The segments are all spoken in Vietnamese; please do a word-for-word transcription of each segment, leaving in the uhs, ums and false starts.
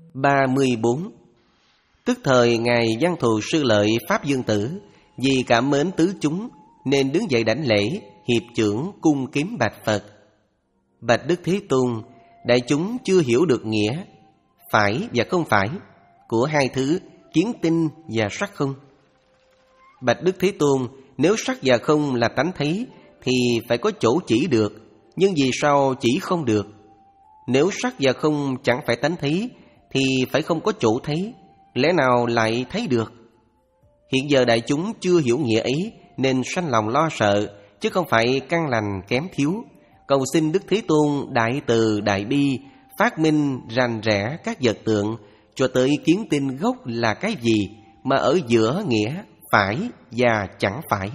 ba mươi bốn. Tức thời Ngài Văn Thù Sư Lợi Pháp Dương Tử vì cảm mến tứ chúng nên đứng dậy đảnh lễ, hiệp chưởng cung kính bạch Phật: Bạch Đức Thế Tôn, đại chúng chưa hiểu được nghĩa phải và không phải của hai thứ kiến tinh và sắc không. Bạch Đức Thế Tôn, nếu sắc và không là tánh thấy thì phải có chỗ chỉ được, nhưng vì sao chỉ không được? Nếu sắc và không chẳng phải tánh thấy thì phải không có chỗ thấy, lẽ nào lại thấy được? Hiện giờ đại chúng chưa hiểu nghĩa ấy nên sanh lòng lo sợ, chứ không phải căn lành kém thiếu. Cầu xin Đức Thế Tôn đại từ đại bi, phát minh rành rẽ các vật tượng, cho tới kiến tinh gốc là cái gì, mà ở giữa nghĩa phải và chẳng phải.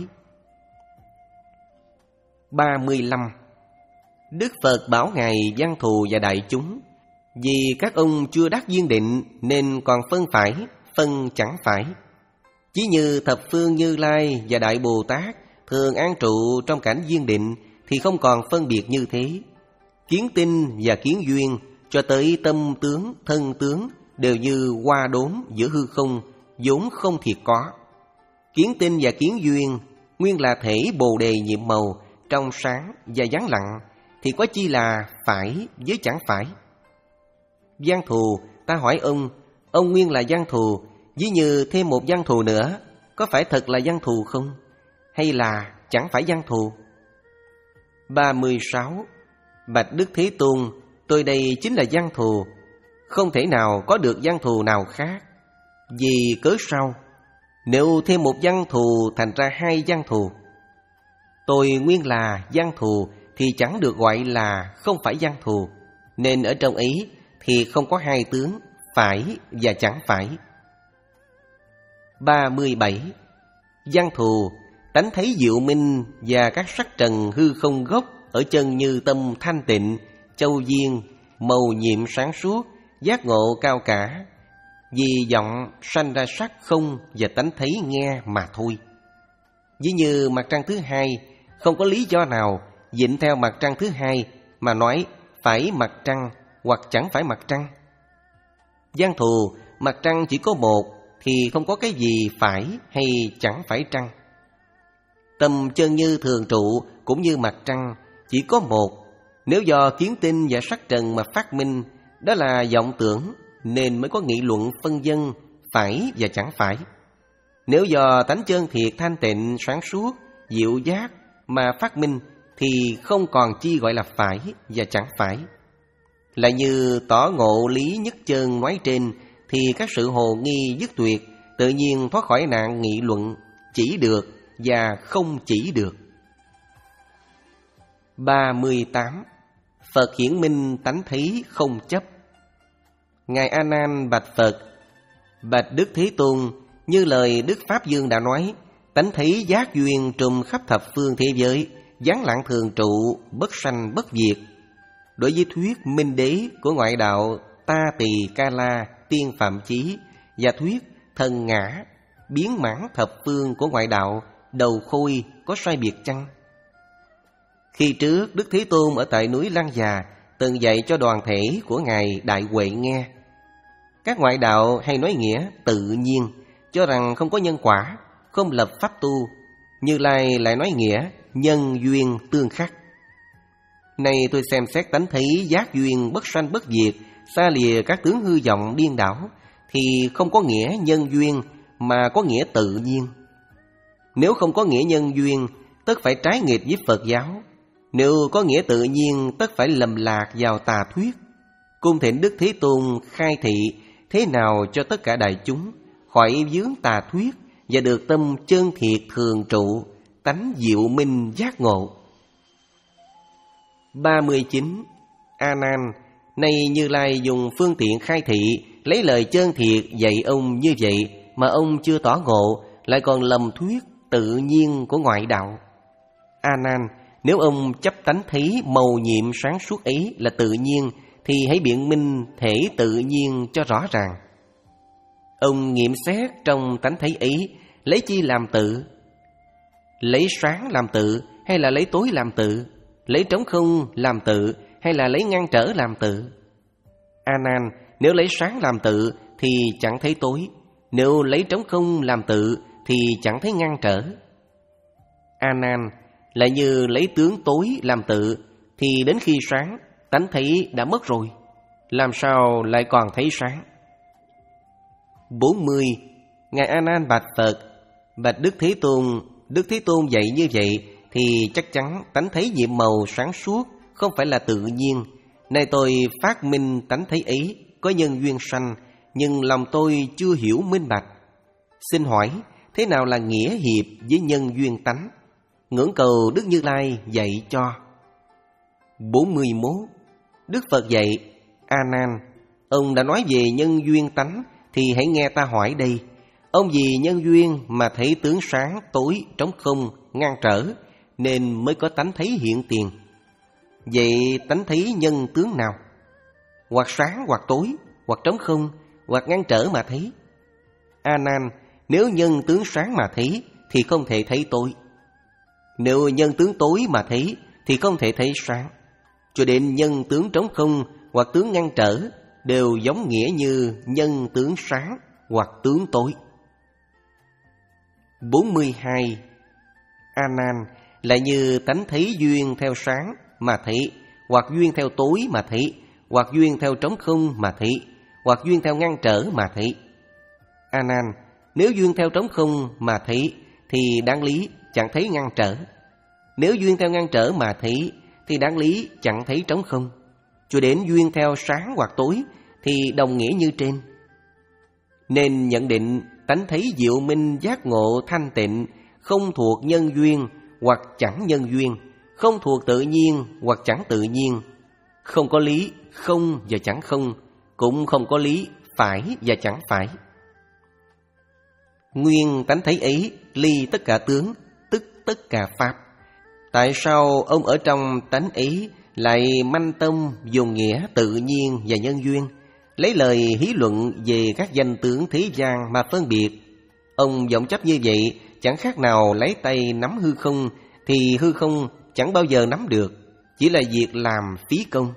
ba mươi lăm. Đức Phật bảo Ngài Văn Thù và đại chúng: vì các ông chưa đắc duyên định nên còn phân phải, phân chẳng phải. Chỉ như thập phương Như Lai và Đại Bồ Tát thường an trụ trong cảnh duyên định thì không còn phân biệt như thế. Kiến tinh và kiến duyên cho tới tâm tướng, thân tướng đều như hoa đốm giữa hư không, vốn không thiệt có. Kiến tinh và kiến duyên nguyên là thể bồ đề nhiệm màu, trong sáng và vắng lặng, thì có chi là phải với chẳng phải. Văn Thù, ta hỏi ông, ông nguyên là Văn Thù, ví như thêm một Văn Thù nữa, có phải thật là Văn Thù không? Hay là chẳng phải Văn Thù? ba mươi sáu. Bạch Đức Thế Tôn, tôi đây chính là Văn Thù, không thể nào có được Văn Thù nào khác. Vì cớ sao? Nếu thêm một Văn Thù thành ra hai Văn Thù. Tôi nguyên là Văn Thù thì chẳng được gọi là không phải Văn Thù, nên ở trong ấy thì không có hai tướng phải và chẳng phải. ba mươi bảy. Văn Thù, tánh thấy diệu minh và các sắc trần hư không gốc ở chân như tâm thanh tịnh, châu viên, màu nhiệm sáng suốt, giác ngộ cao cả. Vì vọng sanh ra sắc không và tánh thấy nghe mà thôi. Ví như mặt trăng thứ hai, không có lý do nào dịnh theo mặt trăng thứ hai mà nói phải mặt trăng hoặc chẳng phải mặt trăng. Văn Thù, mặt trăng chỉ có một thì không có cái gì phải hay chẳng phải trăng. Tâm chân như thường trụ cũng như mặt trăng chỉ có một. Nếu do kiến tinh và sắc trần mà phát minh, đó là vọng tưởng, nên mới có nghị luận phân vân phải và chẳng phải. Nếu do tánh chân thiệt thanh tịnh sáng suốt, diệu giác mà phát minh thì không còn chi gọi là phải và chẳng phải. Lại như tỏ ngộ lý nhất chân nói trên thì các sự hồ nghi dứt tuyệt, tự nhiên thoát khỏi nạn nghị luận chỉ được và không chỉ được. ba mươi tám. Phật hiển minh tánh thấy không chấp. Ngài A Nan bạch Phật: Bạch Đức Thế Tôn, như lời Đức Pháp Dương đã nói, tánh thấy giác duyên trùm khắp thập phương thế giới, vắng lặng thường trụ, bất sanh bất diệt. Đối với thuyết minh đế của ngoại đạo Ta Tỳ Ca La Tiên Phạm Chí và thuyết thần ngã biến mãn thập phương của ngoại đạo Đầu Khôi có sai biệt chăng? Khi trước Đức Thế Tôn ở tại núi Lăng Già từng dạy cho đoàn thể của Ngài Đại Huệ nghe. Các ngoại đạo hay nói nghĩa tự nhiên, cho rằng không có nhân quả, không lập pháp tu. Như Lai lại nói nghĩa nhân duyên tương khắc. Nay tôi xem xét tánh thấy giác duyên bất sanh bất diệt, xa lìa các tướng hư vọng điên đảo, thì không có nghĩa nhân duyên mà có nghĩa tự nhiên. Nếu không có nghĩa nhân duyên, tất phải trái nghịch với Phật giáo. Nếu có nghĩa tự nhiên, tất phải lầm lạc vào tà thuyết. Cung thỉnh Đức Thế Tôn khai thị thế nào cho tất cả đại chúng khỏi vướng tà thuyết và được tâm chân thiệt thường trụ, tánh diệu minh giác ngộ. ba mươi chín. A Nan, nay Như Lai dùng phương tiện khai thị, lấy lời chân thiệt dạy ông như vậy mà ông chưa tỏ ngộ, lại còn lầm thuyết tự nhiên của ngoại đạo. A Nan, nếu ông chấp tánh thấy màu nhiệm sáng suốt ấy là tự nhiên, thì hãy biện minh thể tự nhiên cho rõ ràng. Ông nghiệm xét trong tánh thấy ấy, lấy chi làm tự? Lấy sáng làm tự hay là lấy tối làm tự? Lấy trống không làm tự hay là lấy ngăn trở làm tự? A Nan, nếu lấy sáng làm tự thì chẳng thấy tối, nếu lấy trống không làm tự thì chẳng thấy ngăn trở. A Nan, lại như lấy tướng tối làm tự thì đến khi sáng, tánh thấy đã mất rồi, làm sao lại còn thấy sáng? bốn mươi. Ngài A Nan bạch Phật: bạch Đức Thế Tôn, Đức Thế Tôn dạy như vậy thì chắc chắn tánh thấy nhiệm màu sáng suốt không phải là tự nhiên. Nay tôi phát minh tánh thấy ấy có nhân duyên sanh, nhưng lòng tôi chưa hiểu minh bạch. Xin hỏi, thế nào là nghĩa hiệp với nhân duyên tánh? Ngưỡng cầu Đức Như Lai dạy cho. bốn mươi mốt. Đức Phật dạy: A Nan, ông đã nói về nhân duyên tánh thì hãy nghe ta hỏi đây. Ông vì nhân duyên mà thấy tướng sáng, tối, trống không, ngăn trở, nên mới có tánh thấy hiện tiền. Vậy tánh thấy nhân tướng nào? Hoặc sáng, hoặc tối, hoặc trống không, hoặc ngăn trở mà thấy. A Nan, nếu nhân tướng sáng mà thấy thì không thể thấy tối. Nếu nhân tướng tối mà thấy thì không thể thấy sáng. Cho đến nhân tướng trống không hoặc tướng ngăn trở đều giống nghĩa như nhân tướng sáng hoặc tướng tối. bốn mươi hai. A Nan, lại như tánh thấy duyên theo sáng mà thấy, hoặc duyên theo tối mà thấy, hoặc duyên theo trống không mà thấy, hoặc duyên theo ngăn trở mà thấy. A Nan, nếu duyên theo trống không mà thấy thì đáng lý chẳng thấy ngăn trở. Nếu duyên theo ngăn trở mà thấy thì đáng lý chẳng thấy trống không. Cho đến duyên theo sáng hoặc tối thì đồng nghĩa như trên. Nên nhận định tánh thấy diệu minh giác ngộ thanh tịnh không thuộc nhân duyên hoặc chẳng nhân duyên, không thuộc tự nhiên hoặc chẳng tự nhiên, không có lý không và chẳng không, cũng không có lý phải và chẳng phải. Nguyên tánh thấy ấy ly tất cả tướng, tức tất cả pháp. Tại sao ông ở trong tánh ấy lại manh tâm dùng nghĩa tự nhiên và nhân duyên, lấy lời hí luận về các danh tướng thế gian mà phân biệt? Ông vọng chấp như vậy chẳng khác nào lấy tay nắm hư không, thì hư không chẳng bao giờ nắm được, chỉ là việc làm phí công.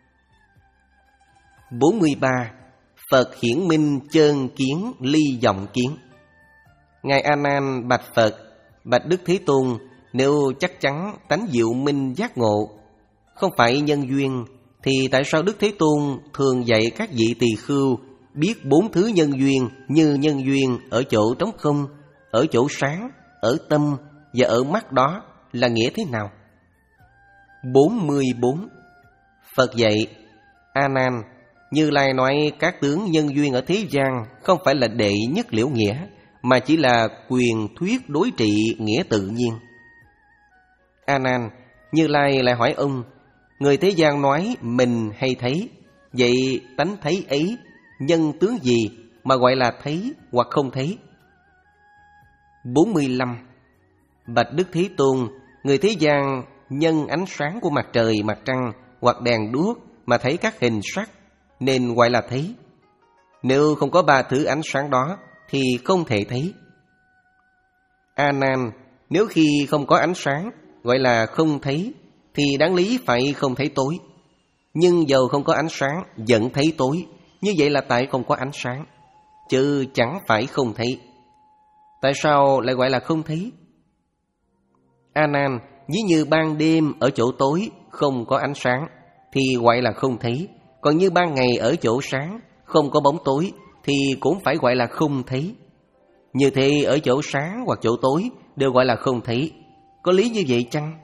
bốn mươi ba. Phật hiển minh chơn kiến ly vọng kiến. Ngài A Nan bạch Phật: bạch Đức Thế Tôn, nếu chắc chắn tánh diệu minh giác ngộ không phải nhân duyên, thì tại sao Đức Thế Tôn thường dạy các vị tỳ khưu biết bốn thứ nhân duyên như nhân duyên ở chỗ trống không, ở chỗ sáng, ở tâm và ở mắt đó là nghĩa thế nào? bốn mươi bốn. Phật dạy: A Nan, Như Lai nói các tướng nhân duyên ở thế gian không phải là đệ nhất liễu nghĩa, mà chỉ là quyền thuyết đối trị nghĩa tự nhiên. A Nan, Như Lai lại hỏi ông: người thế gian nói mình hay thấy, vậy tánh thấy ấy nhân tướng gì mà gọi là thấy hoặc không thấy? bốn mươi lăm. Bạch Đức Thế Tôn, người thế gian nhân ánh sáng của mặt trời, mặt trăng hoặc đèn đuốc mà thấy các hình sắc, nên gọi là thấy. Nếu không có ba thứ ánh sáng đó thì không thể thấy. A Nan, nếu khi không có ánh sáng gọi là không thấy, thì đáng lý phải không thấy tối. Nhưng dầu không có ánh sáng vẫn thấy tối, như vậy là tại không có ánh sáng, chứ chẳng phải không thấy. Tại sao lại gọi là không thấy? A Nan, ví như ban đêm ở chỗ tối không có ánh sáng thì gọi là không thấy, còn như ban ngày ở chỗ sáng không có bóng tối thì cũng phải gọi là không thấy. Như thế ở chỗ sáng hoặc chỗ tối đều gọi là không thấy. Có lý như vậy chăng?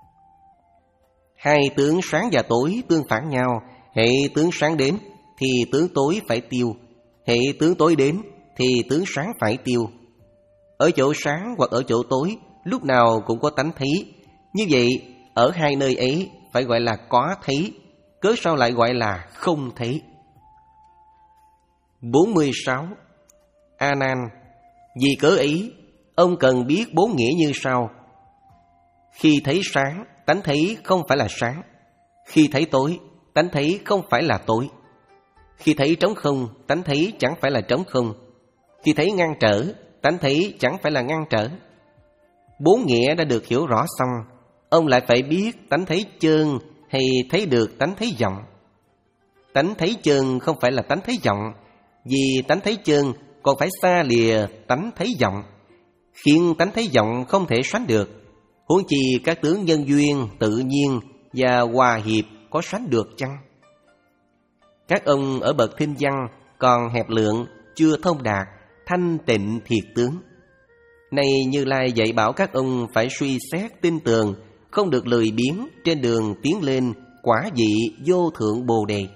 Hai tướng sáng và tối tương phản nhau. Hệ tướng sáng đến thì tướng tối phải tiêu, hệ tướng tối đến thì tướng sáng phải tiêu. Ở chỗ sáng hoặc ở chỗ tối lúc nào cũng có tánh thấy. Như vậy ở hai nơi ấy phải gọi là có thấy, cớ sao lại gọi là không thấy? bốn mươi sáu. A Nan, vì cớ ấy ông cần biết bốn nghĩa như sau. Khi thấy sáng, tánh thấy không phải là sáng. Khi thấy tối, tánh thấy không phải là tối. Khi thấy trống không, tánh thấy chẳng phải là trống không. Khi thấy ngăn trở, tánh thấy chẳng phải là ngăn trở. Bốn nghĩa đã được hiểu rõ xong, ông lại phải biết tánh thấy chơn hay thấy được tánh thấy vọng. Tánh thấy chân không phải là tánh thấy vọng, vì tánh thấy chân còn phải xa lìa tánh thấy vọng, khiến tánh thấy vọng không thể sánh được. Huống chi các tướng nhân duyên, tự nhiên và hòa hiệp có sánh được chăng? Các ông ở bậc thinh văn còn hẹp lượng, chưa thông đạt, thanh tịnh thiệt tướng. Nay Như Lai dạy bảo các ông phải suy xét tin tường, không được lười biếng trên đường tiến lên quả vị vô thượng Bồ Đề.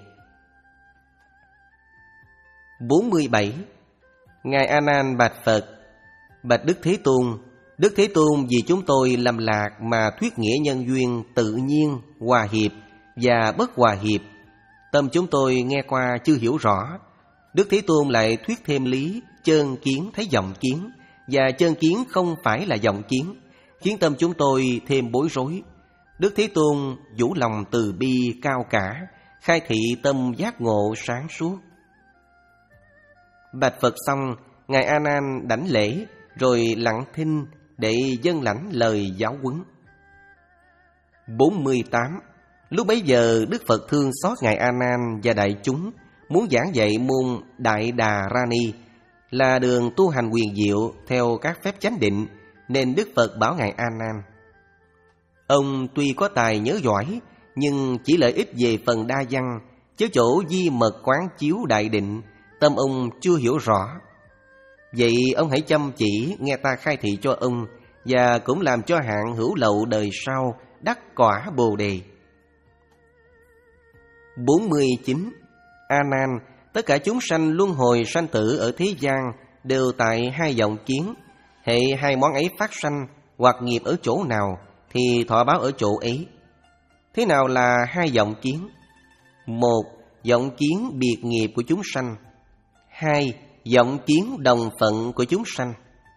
bốn mươi bảy. Ngài A Nan bạch Phật: Bạch Đức Thế Tôn, Đức Thế Tôn vì chúng tôi lầm lạc mà thuyết nghĩa nhân duyên tự nhiên, hòa hiệp và bất hòa hiệp. Tâm chúng tôi nghe qua chưa hiểu rõ. Đức Thế Tôn lại thuyết thêm lý chân kiến thấy vọng kiến, và chân kiến không phải là vọng kiến, khiến tâm chúng tôi thêm bối rối. Đức Thế Tôn vũ lòng từ bi cao cả, khai thị tâm giác ngộ sáng suốt. Bạch Phật xong, Ngài A Nan đảnh lễ rồi lặng thinh để dâng lãnh lời giáo huấn. bốn mươi tám. Lúc bấy giờ Đức Phật thương xót Ngài A Nan và đại chúng, muốn giảng dạy môn Đại Đà Ra Ni là đường tu hành huyền diệu theo các phép chánh định, nên Đức Phật bảo Ngài A Nan: Ông tuy có tài nhớ giỏi, nhưng chỉ lợi ích về phần đa văn, chứ chỗ di mật quán chiếu đại định, tâm ông chưa hiểu rõ. Vậy ông hãy chăm chỉ nghe ta khai thị cho ông, và cũng làm cho hạng hữu lậu đời sau đắc quả Bồ Đề. bốn mươi chín. A Nan, tất cả chúng sanh luân hồi sanh tử ở thế gian đều tại hai vọng kiến. Hệ hai món ấy phát sanh hoặc nghiệp ở chỗ nào thì thọ báo ở chỗ ấy. Thế nào là hai vọng kiến? Một, vọng kiến biệt nghiệp của chúng sanh. Hai, vọng kiến đồng phận của chúng sanh.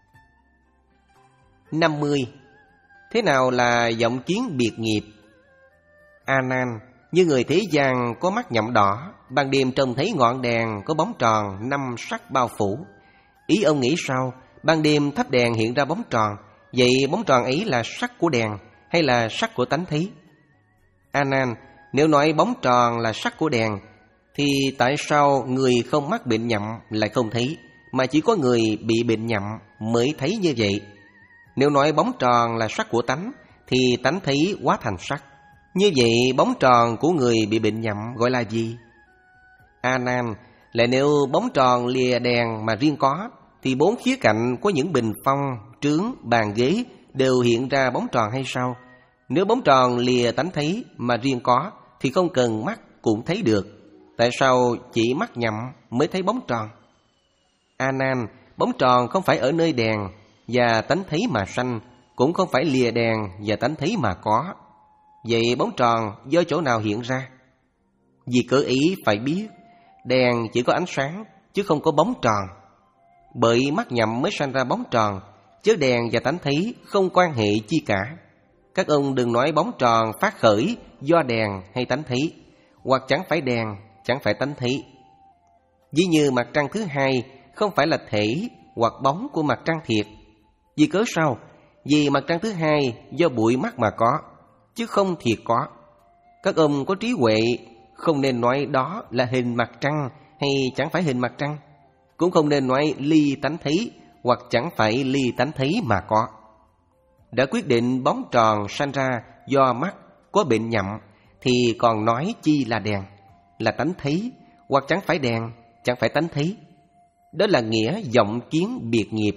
năm mươi. Thế nào là vọng kiến biệt nghiệp? A Nan, như người thế gian có mắt nhậm đỏ, ban đêm trông thấy ngọn đèn có bóng tròn năm sắc bao phủ. Ý ông nghĩ sao? Ban đêm thắp đèn hiện ra bóng tròn, vậy bóng tròn ấy là sắc của đèn hay là sắc của tánh thấy? A Nan, nếu nói bóng tròn là sắc của đèn, thì tại sao người không mắc bệnh nhậm lại không thấy, mà chỉ có người bị bệnh nhậm mới thấy như vậy? Nếu nói bóng tròn là sắc của tánh, thì tánh thấy hóa thành sắc. Như vậy bóng tròn của người bị bệnh nhậm gọi là gì? A Nan, lại nếu bóng tròn lìa đèn mà riêng có, thì bốn khía cạnh có những bình phong, trướng, bàn ghế đều hiện ra bóng tròn hay sao? Nếu bóng tròn lìa tánh thấy mà riêng có, thì không cần mắt cũng thấy được. Tại sao chỉ mắt nhậm mới thấy bóng tròn? A Nan, bóng tròn không phải ở nơi đèn và tánh thấy mà sanh, cũng không phải lìa đèn và tánh thấy mà có. Vậy bóng tròn do chỗ nào hiện ra? Vì cớ ý phải biết, đèn chỉ có ánh sáng chứ không có bóng tròn. Bởi mắt nhậm mới sanh ra bóng tròn, chứ đèn và tánh thấy không quan hệ chi cả. Các ông đừng nói bóng tròn phát khởi do đèn hay tánh thấy, hoặc chẳng phải đèn, chẳng phải tánh thấy. Ví như mặt trăng thứ hai không phải là thể hoặc bóng của mặt trăng thiệt. Vì cớ sao? Vì mặt trăng thứ hai do bụi mắt mà có, chứ không thiệt có. Các ông có trí huệ, không nên nói đó là hình mặt trăng hay chẳng phải hình mặt trăng. Cũng không nên nói ly tánh thấy hoặc chẳng phải ly tánh thấy mà có. Đã quyết định bóng tròn sanh ra do mắt có bệnh nhậm, thì còn nói chi là đèn, là tánh thấy, hoặc chẳng phải đèn, chẳng phải tánh thấy. Đó là nghĩa vọng kiến biệt nghiệp.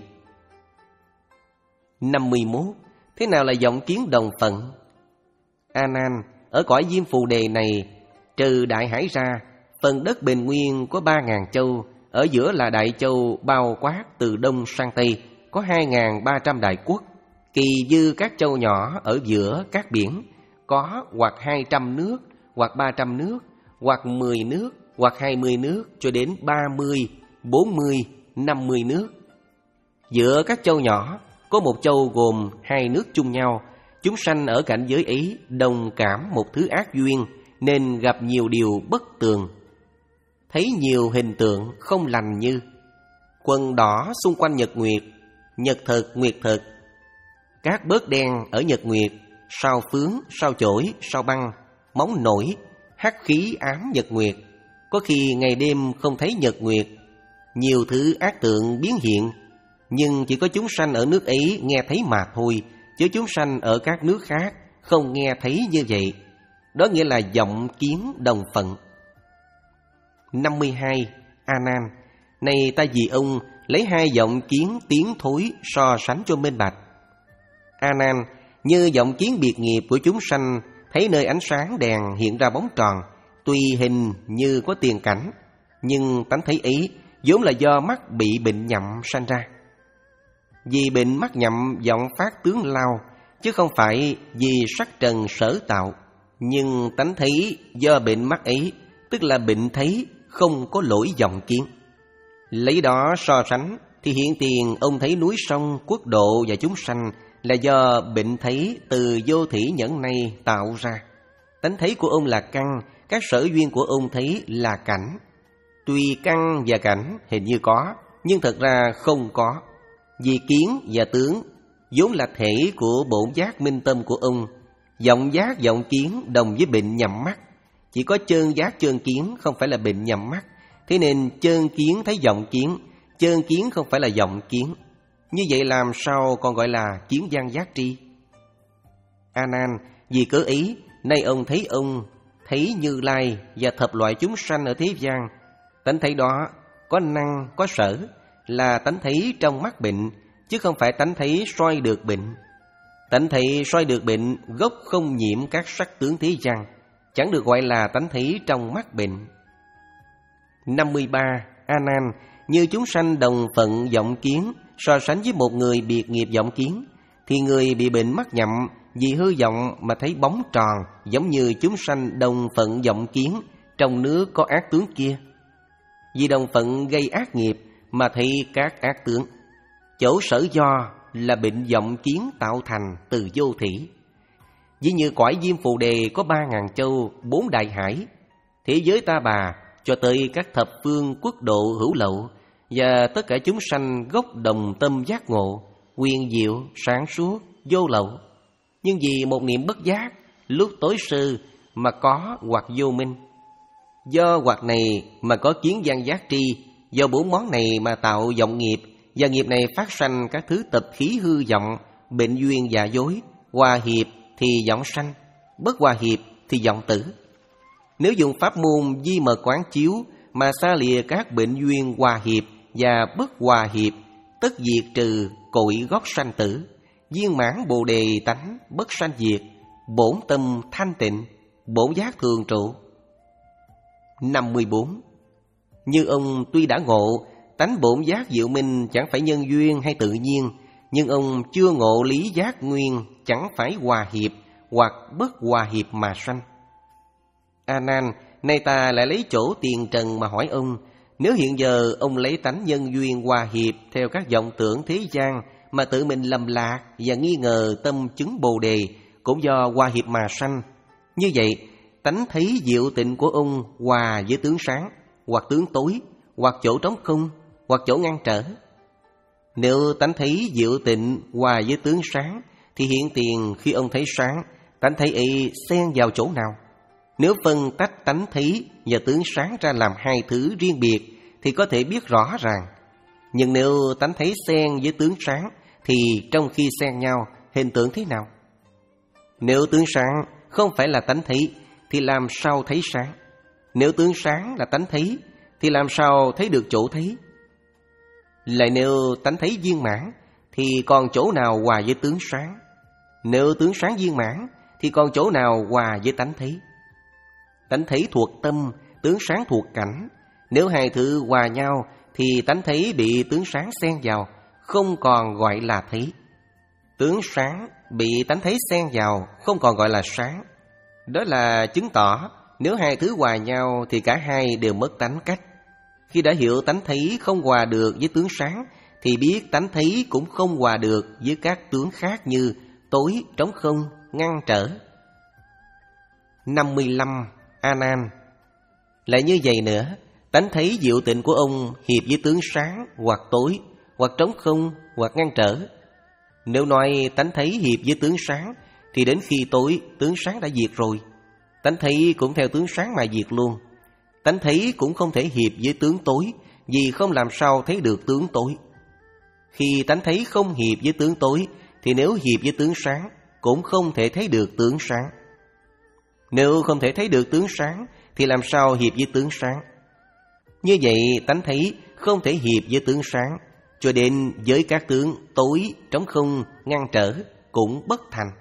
năm mươi mốt. Thế nào là vọng kiến đồng phận? A Nan, ở cõi Diêm Phù Đề này, trừ Đại Hải ra, phần đất bền nguyên có ba ngàn châu, ở giữa là Đại Châu bao quát từ đông sang tây, có hai ngàn ba trăm đại quốc. Kỳ dư các châu nhỏ ở giữa các biển, có hoặc hai trăm nước, hoặc ba trăm nước, hoặc mười nước, hoặc hai mươi nước, cho đến ba mươi, bốn mươi, năm mươi nước. Giữa các châu nhỏ, có một châu gồm hai nước chung nhau. Chúng sanh ở cảnh giới ấy đồng cảm một thứ ác duyên, nên gặp nhiều điều bất tường. Thấy nhiều hình tượng không lành như quần đỏ xung quanh nhật nguyệt, nhật thực, nguyệt thực. Các bớt đen ở nhật nguyệt, sao phướng, sao chổi, sao băng, móng nổi, hắc khí ám nhật nguyệt. Có khi ngày đêm không thấy nhật nguyệt, nhiều thứ ác tượng biến hiện, nhưng chỉ có chúng sanh ở nước ấy nghe thấy mà thôi, chứ chúng sanh ở các nước khác không nghe thấy như vậy. Đó nghĩa là vọng kiến đồng phận. năm mươi hai. A Nan, này ta vì ông lấy hai vọng kiến tiến thối so sánh cho minh bạch. A Nan, như vọng kiến biệt nghiệp của chúng sanh thấy nơi ánh sáng đèn hiện ra bóng tròn, tuy hình như có tiền cảnh, nhưng tánh thấy ấy vốn là do mắt bị bệnh nhậm sanh ra. Vì bệnh mắt nhậm vọng phát tướng lao, chứ không phải vì sắc trần sở tạo. Nhưng tánh thấy do bệnh mắt ấy, tức là bệnh thấy, không có lỗi vọng kiến. Lấy đó so sánh thì hiện tiền ông thấy núi sông, quốc độ và chúng sanh là do bệnh thấy từ vô thỉ nhẫn này tạo ra. Tánh thấy của ông là căn, các sở duyên của ông thấy là cảnh. Tuy căn và cảnh hình như có, nhưng thật ra không có. Vì kiến và tướng vốn là thể của bổn giác minh tâm của ông. Vọng giác vọng kiến đồng với bệnh nhầm mắt. Chỉ có chơn giác chơn kiến không phải là bệnh nhầm mắt. Thế nên chơn kiến thấy vọng kiến, chơn kiến không phải là vọng kiến. Như vậy làm sao còn gọi là kiến văn giác tri? A Nan, vì cớ ấy, nay ông thấy ông, thấy Như Lai và thập loại chúng sanh ở thế gian. Tánh thấy đó có năng, có sở, là tánh thấy trong mắt bệnh, chứ không phải tánh thấy soi được bệnh. Tánh thấy soi được bệnh gốc không nhiễm các sắc tướng thế gian, chẳng được gọi là tánh thấy trong mắt bệnh. năm mươi ba. A Nan, như chúng sanh đồng phận vọng kiến so sánh với một người biệt nghiệp vọng kiến, thì người bị bệnh mắt nhậm vì hư vọng mà thấy bóng tròn, giống như chúng sanh đồng phận vọng kiến trong nước có ác tướng kia. Vì đồng phận gây ác nghiệp mà thấy các ác tướng. Chỗ sở do là bệnh vọng kiến tạo thành từ vô thỉ. Ví như cõi Diêm Phù Đề có ba ngàn châu, bốn đại hải, thế giới Ta Bà cho tới các thập phương quốc độ hữu lậu, và tất cả chúng sanh gốc đồng tâm giác ngộ, quyền diệu, sáng suốt, vô lậu. Nhưng vì một niệm bất giác, lúc tối sơ mà có hoặc vô minh. Do hoặc này mà có kiến văn giác tri, do bốn món này mà tạo vọng nghiệp, và nghiệp này phát sanh các thứ tập khí hư vọng, bệnh duyên giả dối. Hòa hiệp thì vọng sanh, bất hòa hiệp thì vọng tử. Nếu dùng pháp môn di mờ quán chiếu mà xa lìa các bệnh duyên hòa hiệp và bất hòa hiệp, tất diệt trừ cội gốc sanh tử, viên mãn bồ đề tánh bất sanh diệt, bổn tâm thanh tịnh, bổn giác thường trụ. năm mươi bốn. Như ông tuy đã ngộ tánh bổn giác diệu minh chẳng phải nhân duyên hay tự nhiên, nhưng ông chưa ngộ lý giác nguyên chẳng phải hòa hiệp hoặc bất hòa hiệp mà sanh. A Nan, nay ta lại lấy chỗ tiền trần mà hỏi ông, nếu hiện giờ ông lấy tánh nhân duyên hòa hiệp theo các vọng tưởng thế gian mà tự mình lầm lạc và nghi ngờ tâm chứng bồ đề cũng do hòa hiệp mà sanh, như vậy tánh thấy diệu tịnh của ông hòa với tướng sáng, hoặc tướng tối, hoặc chỗ trống không, hoặc chỗ ngăn trở. Nếu tánh thấy diệu tịnh hòa với tướng sáng, thì hiện tiền khi ông thấy sáng, tánh thấy ấy xen vào chỗ nào? Nếu phân tách tánh thấy và tướng sáng ra làm hai thứ riêng biệt thì có thể biết rõ ràng. Nhưng nếu tánh thấy xen với tướng sáng thì trong khi xen nhau hình tượng thế nào? Nếu tướng sáng không phải là tánh thấy thì làm sao thấy sáng? Nếu tướng sáng là tánh thấy thì làm sao thấy được chỗ thấy? Lại nếu tánh thấy viên mãn thì còn chỗ nào hòa với tướng sáng? Nếu tướng sáng viên mãn thì còn chỗ nào hòa với tánh thấy? Tánh thấy thuộc tâm, tướng sáng thuộc cảnh. Nếu hai thứ hòa nhau thì tánh thấy bị tướng sáng xen vào, không còn gọi là thấy. Tướng sáng bị tánh thấy xen vào, không còn gọi là sáng. Đó là chứng tỏ nếu hai thứ hòa nhau thì cả hai đều mất tánh cách. Khi đã hiểu tánh thấy không hòa được với tướng sáng thì biết tánh thấy cũng không hòa được với các tướng khác như tối, trống không, ngăn trở. năm mươi lăm. A Nan, lại như vậy nữa, tánh thấy diệu tịnh của ông hiệp với tướng sáng hoặc tối, hoặc trống không, hoặc ngăn trở. Nếu nói tánh thấy hiệp với tướng sáng thì đến khi tối tướng sáng đã diệt rồi, tánh thấy cũng theo tướng sáng mà diệt luôn. Tánh thấy cũng không thể hiệp với tướng tối, vì không làm sao thấy được tướng tối. Khi tánh thấy không hiệp với tướng tối, thì nếu hiệp với tướng sáng, cũng không thể thấy được tướng sáng. Nếu không thể thấy được tướng sáng, thì làm sao hiệp với tướng sáng? Như vậy, tánh thấy không thể hiệp với tướng sáng, cho đến với các tướng tối, trống không, ngăn trở, cũng bất thành.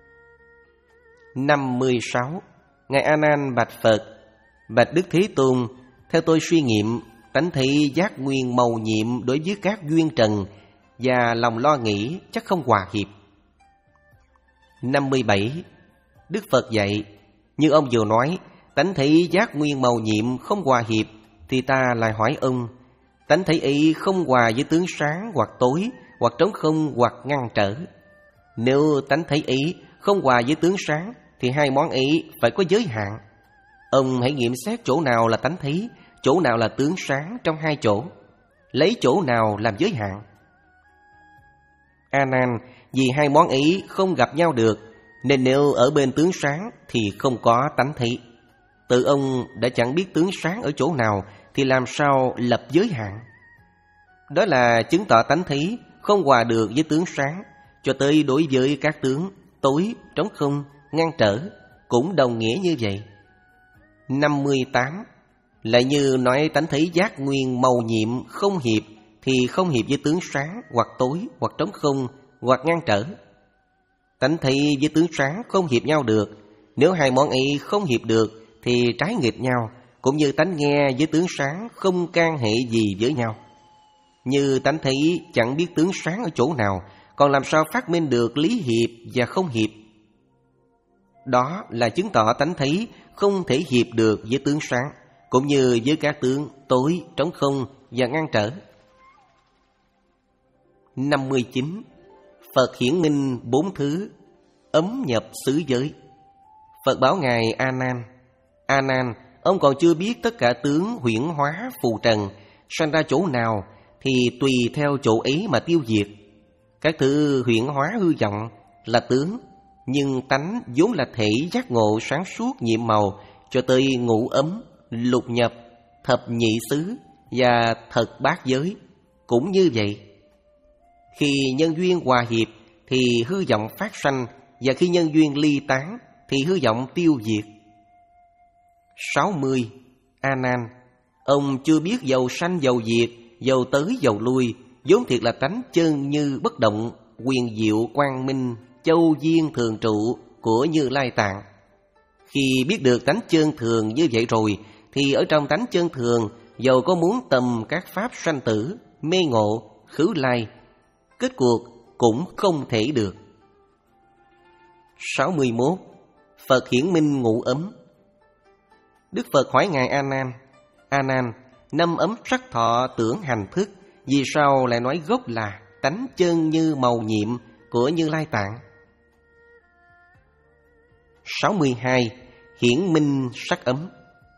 năm mươi sáu. Ngài A Nan bạch Phật: Bạch Đức Thế Tôn, theo tôi suy nghiệm, tánh thấy giác nguyên mầu nhiệm đối với các duyên trần và lòng lo nghĩ chắc không hòa hiệp. năm mươi bảy. Đức Phật dạy: Như ông vừa nói, tánh thấy giác nguyên mầu nhiệm không hòa hiệp, thì ta lại hỏi ông, tánh thấy ấy không hòa với tướng sáng hoặc tối, hoặc trống không hoặc ngăn trở. Nếu tánh thấy ấy không hòa với tướng sáng, thì hai món ấy phải có giới hạn. Ông hãy nghiệm xét chỗ nào là tánh thấy, chỗ nào là tướng sáng trong hai chỗ, lấy chỗ nào làm giới hạn. A Nan, vì hai món ấy không gặp nhau được, nên nếu ở bên tướng sáng thì không có tánh thấy. Tự ông đã chẳng biết tướng sáng ở chỗ nào, thì làm sao lập giới hạn? Đó là chứng tỏ tánh thấy không hòa được với tướng sáng, cho tới đối với các tướng tối, trống không, ngăn trở, cũng đồng nghĩa như vậy. năm mươi tám. Lại như nói tánh thấy giác nguyên mầu nhiệm không hiệp, thì không hiệp với tướng sáng, hoặc tối, hoặc trống không, hoặc ngăn trở. Tánh thấy với tướng sáng không hiệp nhau được. Nếu hai món ấy không hiệp được, thì trái nghịch nhau, cũng như tánh nghe với tướng sáng không can hệ gì với nhau. Như tánh thấy chẳng biết tướng sáng ở chỗ nào, còn làm sao phát minh được lý hiệp và không hiệp? Đó là chứng tỏ tánh thấy không thể hiệp được với tướng sáng, cũng như với các tướng tối, trống không và ngăn trở. năm mươi chín. Phật hiển minh bốn thứ, ấm nhập xứ giới. Phật bảo Ngài A Nan: A Nan, ông còn chưa biết tất cả tướng huyễn hóa phù trần sanh ra chỗ nào, thì tùy theo chỗ ấy mà tiêu diệt. Các thứ huyễn hóa hư vọng là tướng, nhưng tánh vốn là thể giác ngộ sáng suốt nhiệm màu, cho tới ngũ ấm, lục nhập, thập nhị xứ và thật bát giới cũng như vậy. Khi nhân duyên hòa hiệp thì hư vọng phát sanh, và khi nhân duyên ly tán thì hư vọng tiêu diệt. sáu mươi. A Nan, ông chưa biết dầu sanh dầu diệt, dầu tới dầu lui, vốn thiệt là tánh chân như bất động, quyền diệu quang minh, châu duyên thường trụ của Như Lai Tạng. Khi biết được tánh chân thường như vậy rồi, thì ở trong tánh chân thường, dầu có muốn tầm các pháp sanh tử, mê ngộ, khứ lai, kết cuộc cũng không thể được. sáu mươi mốt. Phật hiển minh ngũ ấm. Đức Phật hỏi Ngài A Nan: A Nan, năm ấm sắc thọ tưởng hành thức, vì sao lại nói gốc là tánh chân như màu nhiệm của Như Lai Tạng? sáu mươi hai. Hiển minh sắc ấm.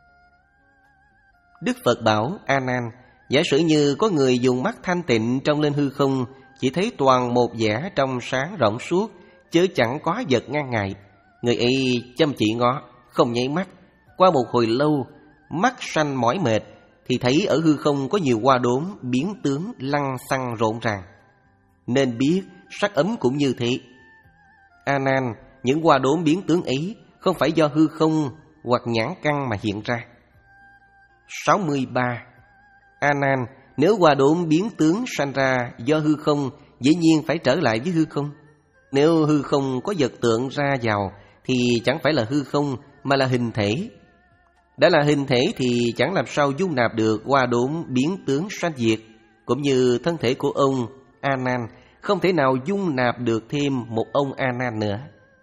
Đức Phật bảo A Nan: giả sử như có người dùng mắt thanh tịnh trong lên hư không, chỉ thấy toàn một vẻ trong sáng rộng suốt, chớ chẳng có vật ngăn ngại. Người ấy chăm chỉ ngó, không nháy mắt. Qua một hồi lâu, mắt sanh mỏi mệt, thì thấy ở hư không có nhiều hoa đốm biến tướng lăng xăng rộn ràng. Nên biết sắc ấm cũng như thế. A Nan, những hoa đốm biến tướng ấy không phải do hư không hoặc nhãn căn mà hiện ra. sáu mươi ba. A Nan, nếu hoa đốm biến tướng sanh ra do hư không, dĩ nhiên phải trở lại với hư không. Nếu hư không có vật tượng ra vào, thì chẳng phải là hư không mà là hình thể. Đã là hình thể thì chẳng làm sao dung nạp được hoa đốm biến tướng sanh diệt, cũng như thân thể của ông A Nan không thể nào dung nạp được thêm một ông A Nan nữa.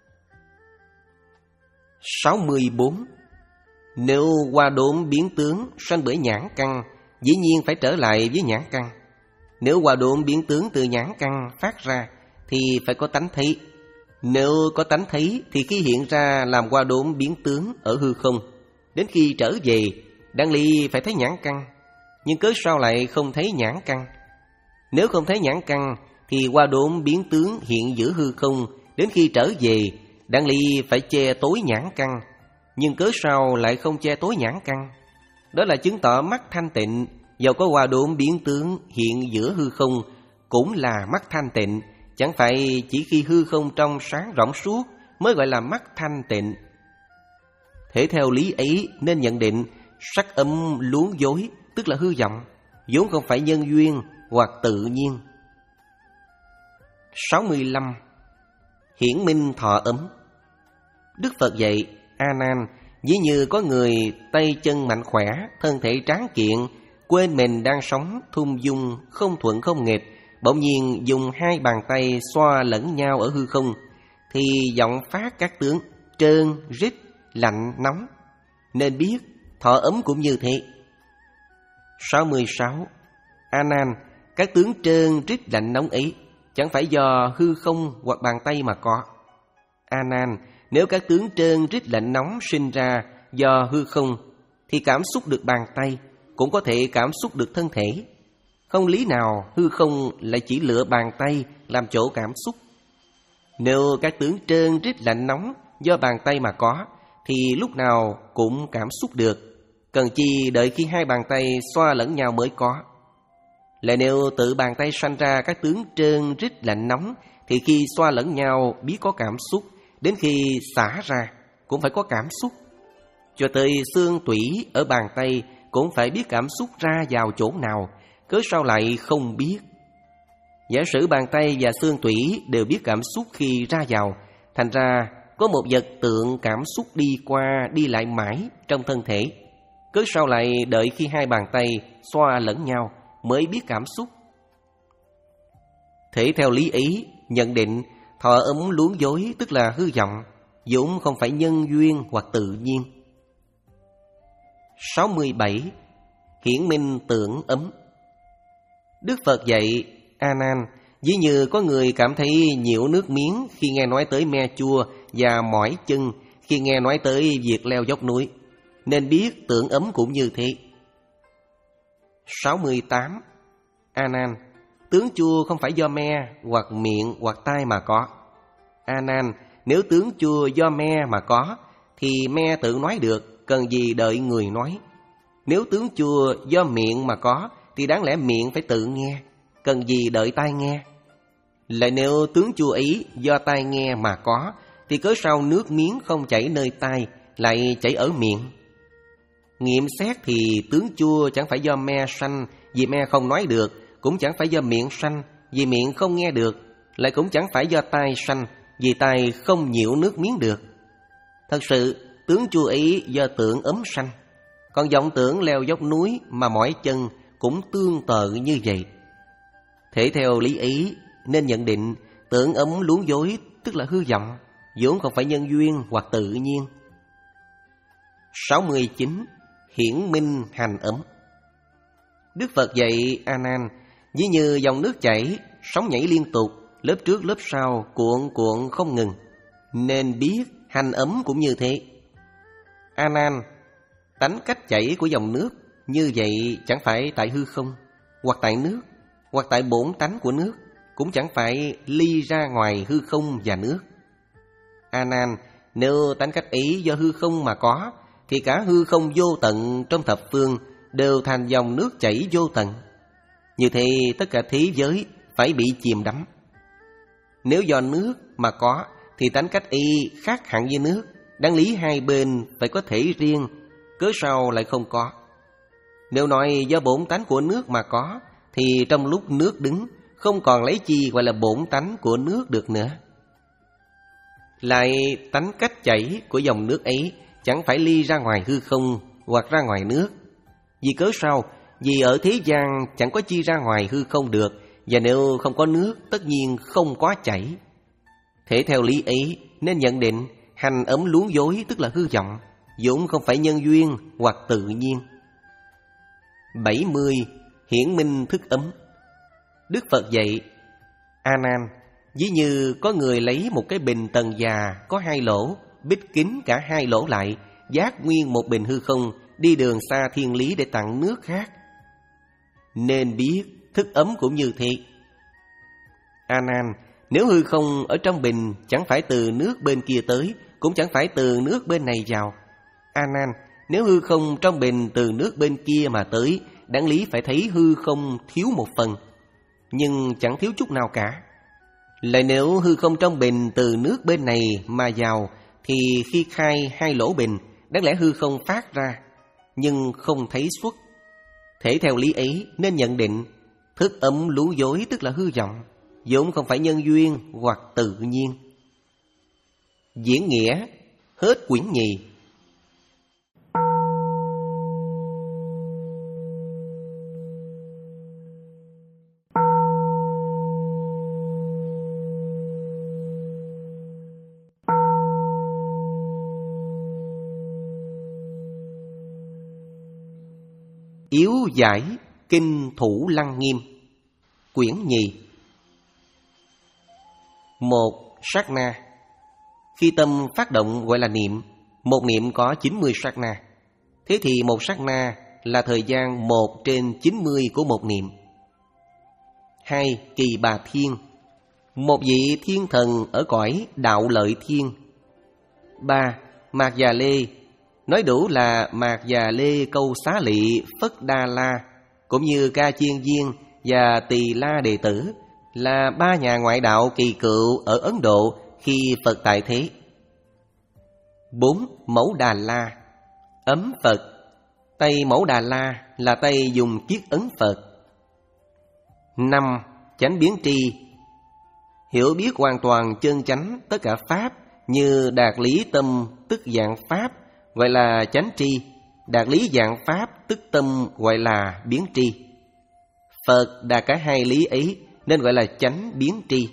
sáu mươi bốn. Nếu hoa đốm biến tướng sanh bởi nhãn căn, dĩ nhiên phải trở lại với nhãn căn. Nếu hoa đốm biến tướng từ nhãn căn phát ra, thì phải có tánh thấy. Nếu có tánh thấy thì khi hiện ra làm hoa đốm biến tướng ở hư không, đến khi trở về đáng lý phải thấy nhãn căn, nhưng cớ sao lại không thấy nhãn căn? Nếu không thấy nhãn căn thì hoa đốm biến tướng hiện giữa hư không, đến khi trở về đáng lý phải che tối nhãn căn, nhưng cớ sao lại không che tối nhãn căn? đó là chứng tỏ mắt thanh tịnh, dầu có hòa độn biến tướng hiện giữa hư không cũng là mắt thanh tịnh, chẳng phải chỉ khi hư không trong sáng rộng suốt mới gọi là mắt thanh tịnh. Thể theo lý ấy nên nhận định sắc âm luống dối tức là hư vọng, vốn không phải nhân duyên hoặc tự nhiên. sáu mươi lăm. Hiển minh thọ ấm. Đức Phật dạy: A Nan, ví như có người tay chân mạnh khỏe, thân thể tráng kiện, quên mình đang sống thung dung, không thuận không nghịch, bỗng nhiên dùng hai bàn tay xoa lẫn nhau ở hư không, thì vọng phát các tướng trơn, rít, lạnh, nóng. Nên biết thọ ấm cũng như thế. sáu mươi sáu. A Nan, các tướng trơn, rít, lạnh, nóng ấy chẳng phải do hư không hoặc bàn tay mà có. A Nan, nếu các tướng trơn, rít, lạnh, nóng sinh ra do hư không, thì cảm xúc được bàn tay cũng có thể cảm xúc được thân thể. Không lý nào hư không lại chỉ lựa bàn tay làm chỗ cảm xúc. Nếu các tướng trơn, rít, lạnh, nóng do bàn tay mà có, thì lúc nào cũng cảm xúc được, cần chi đợi khi hai bàn tay xoa lẫn nhau mới có. Lại nếu tự bàn tay sanh ra các tướng trơn, rít, lạnh, nóng, thì khi xoa lẫn nhau biết có cảm xúc, đến khi xả ra cũng phải có cảm xúc. Cho tới xương tủy ở bàn tay cũng phải biết cảm xúc ra vào chỗ nào, cớ sao lại không biết? Giả sử bàn tay và xương tủy đều biết cảm xúc khi ra vào, thành ra có một vật tượng cảm xúc đi qua đi lại mãi trong thân thể, cớ sao lại đợi khi hai bàn tay xoa lẫn nhau mới biết cảm xúc? Thể theo lý ý nhận định thọ ấm luống dối tức là hư vọng, vốn không phải nhân duyên hoặc tự nhiên. sáu mươi bảy. Hiển minh tưởng ấm. Đức Phật dạy: A Nan, ví như có người cảm thấy nhiễu nước miếng khi nghe nói tới me chua và mỏi chân khi nghe nói tới việc leo dốc núi, nên biết tưởng ấm cũng như thế. sáu mươi tám. A Nan, tướng chua không phải do me hoặc miệng hoặc tai mà có. A Nan, nếu tướng chua do me mà có, thì me tự nói được, cần gì đợi người nói. Nếu tướng chua do miệng mà có, thì đáng lẽ miệng phải tự nghe, cần gì đợi tai nghe. Lại nếu tướng chua ấy do tai nghe mà có, thì cớ sao nước miếng không chảy nơi tai, lại chảy ở miệng? Nghiệm xét thì tướng chua chẳng phải do me sanh, vì me không nói được, cũng chẳng phải do miệng sanh, vì miệng không nghe được, lại cũng chẳng phải do tai sanh, vì tai không nhiễu nước miếng được. Thật sự tướng chua ấy do tưởng ấm sanh, còn vọng tưởng leo dốc núi mà mỏi chân cũng tương tự như vậy. Thể theo lý ý nên nhận định tưởng ấm luống dối tức là hư vọng, vốn không phải nhân duyên hoặc tự nhiên. sáu mươi chín. Hiển minh hành ấm. Đức Phật dạy: A Nan, ví như dòng nước chảy, sóng nhảy liên tục, lớp trước lớp sau cuộn cuộn không ngừng, nên biết hành ấm cũng như thế. A Nan, tánh cách chảy của dòng nước như vậy chẳng phải tại hư không, hoặc tại nước, hoặc tại bổn tánh của nước, cũng chẳng phải ly ra ngoài hư không và nước. A Nan, nếu tánh cách ấy do hư không mà có, thì cả hư không vô tận trong thập phương đều thành dòng nước chảy vô tận. Như thế tất cả thế giới phải bị chìm đắm. Nếu do nước mà có, thì tánh cách y khác hẳn với nước, đáng lý hai bên phải có thể riêng, cớ sao lại không có? Nếu nói do bổn tánh của nước mà có, thì trong lúc nước đứng không còn lấy chi gọi là bổn tánh của nước được nữa. Lại tánh cách chảy của dòng nước ấy chẳng phải ly ra ngoài hư không hoặc ra ngoài nước. Vì cớ sao? Vì ở thế gian chẳng có chi ra ngoài hư không được, và nếu không có nước tất nhiên không có chảy. Thể theo lý ấy nên nhận định hành ấm luống dối tức là hư vọng, vốn không phải nhân duyên hoặc tự nhiên. bảy mươi. Hiển minh thức ấm. Đức Phật dạy: A Nan, ví như có người lấy một cái bình tần già có hai lỗ, bít kín cả hai lỗ lại, vác nguyên một bình hư không, đi đường xa thiên lý để tặng nước khác. Nên biết thức ấm cũng như thế. A Nan, nếu hư không ở trong bình chẳng phải từ nước bên kia tới, cũng chẳng phải từ nước bên này vào. A Nan, Nếu hư không trong bình từ nước bên kia mà tới, đáng lý phải thấy hư không thiếu một phần, nhưng chẳng thiếu chút nào cả. Lại nếu hư không trong bình từ nước bên này mà vào, thì khi khai hai lỗ bình, đáng lẽ hư không phát ra, nhưng không thấy xuất. Thể theo lý ấy nên nhận định thức ấm lú dối tức là hư vọng, vốn không phải nhân duyên hoặc tự nhiên. Diễn nghĩa hết quyển nhì. Yếu giải kinh Thủ Lăng Nghiêm. Quyển nhì. Một sát na. Khi tâm phát động gọi là niệm. Một niệm có chín mươi sát na. Thế thì một sát na là thời gian một trên chín mươi của một niệm. Hai kỳ bà thiên. Một vị thiên thần ở cõi đạo lợi thiên. Ba Mạt Già Lê. Nói đủ là Mạt Già Lê Câu Xá Lị Phất Đa La, cũng như Ca Chiên Viên và Tỳ La Đệ Tử, là ba nhà ngoại đạo kỳ cựu ở Ấn Độ khi Phật tại thế. Bốn Mẫu Đà La. Ấm Phật. Tay Mẫu Đà La là tay dùng chiếc ấn Phật. Năm Chánh biến tri. Hiểu biết hoàn toàn chân chánh tất cả pháp, như đạt lý tâm tức dạng pháp, gọi là chánh tri. Đạt lý dạng pháp tức tâm, gọi là biến tri. Phật đạt cả hai lý ấy nên gọi là chánh biến tri.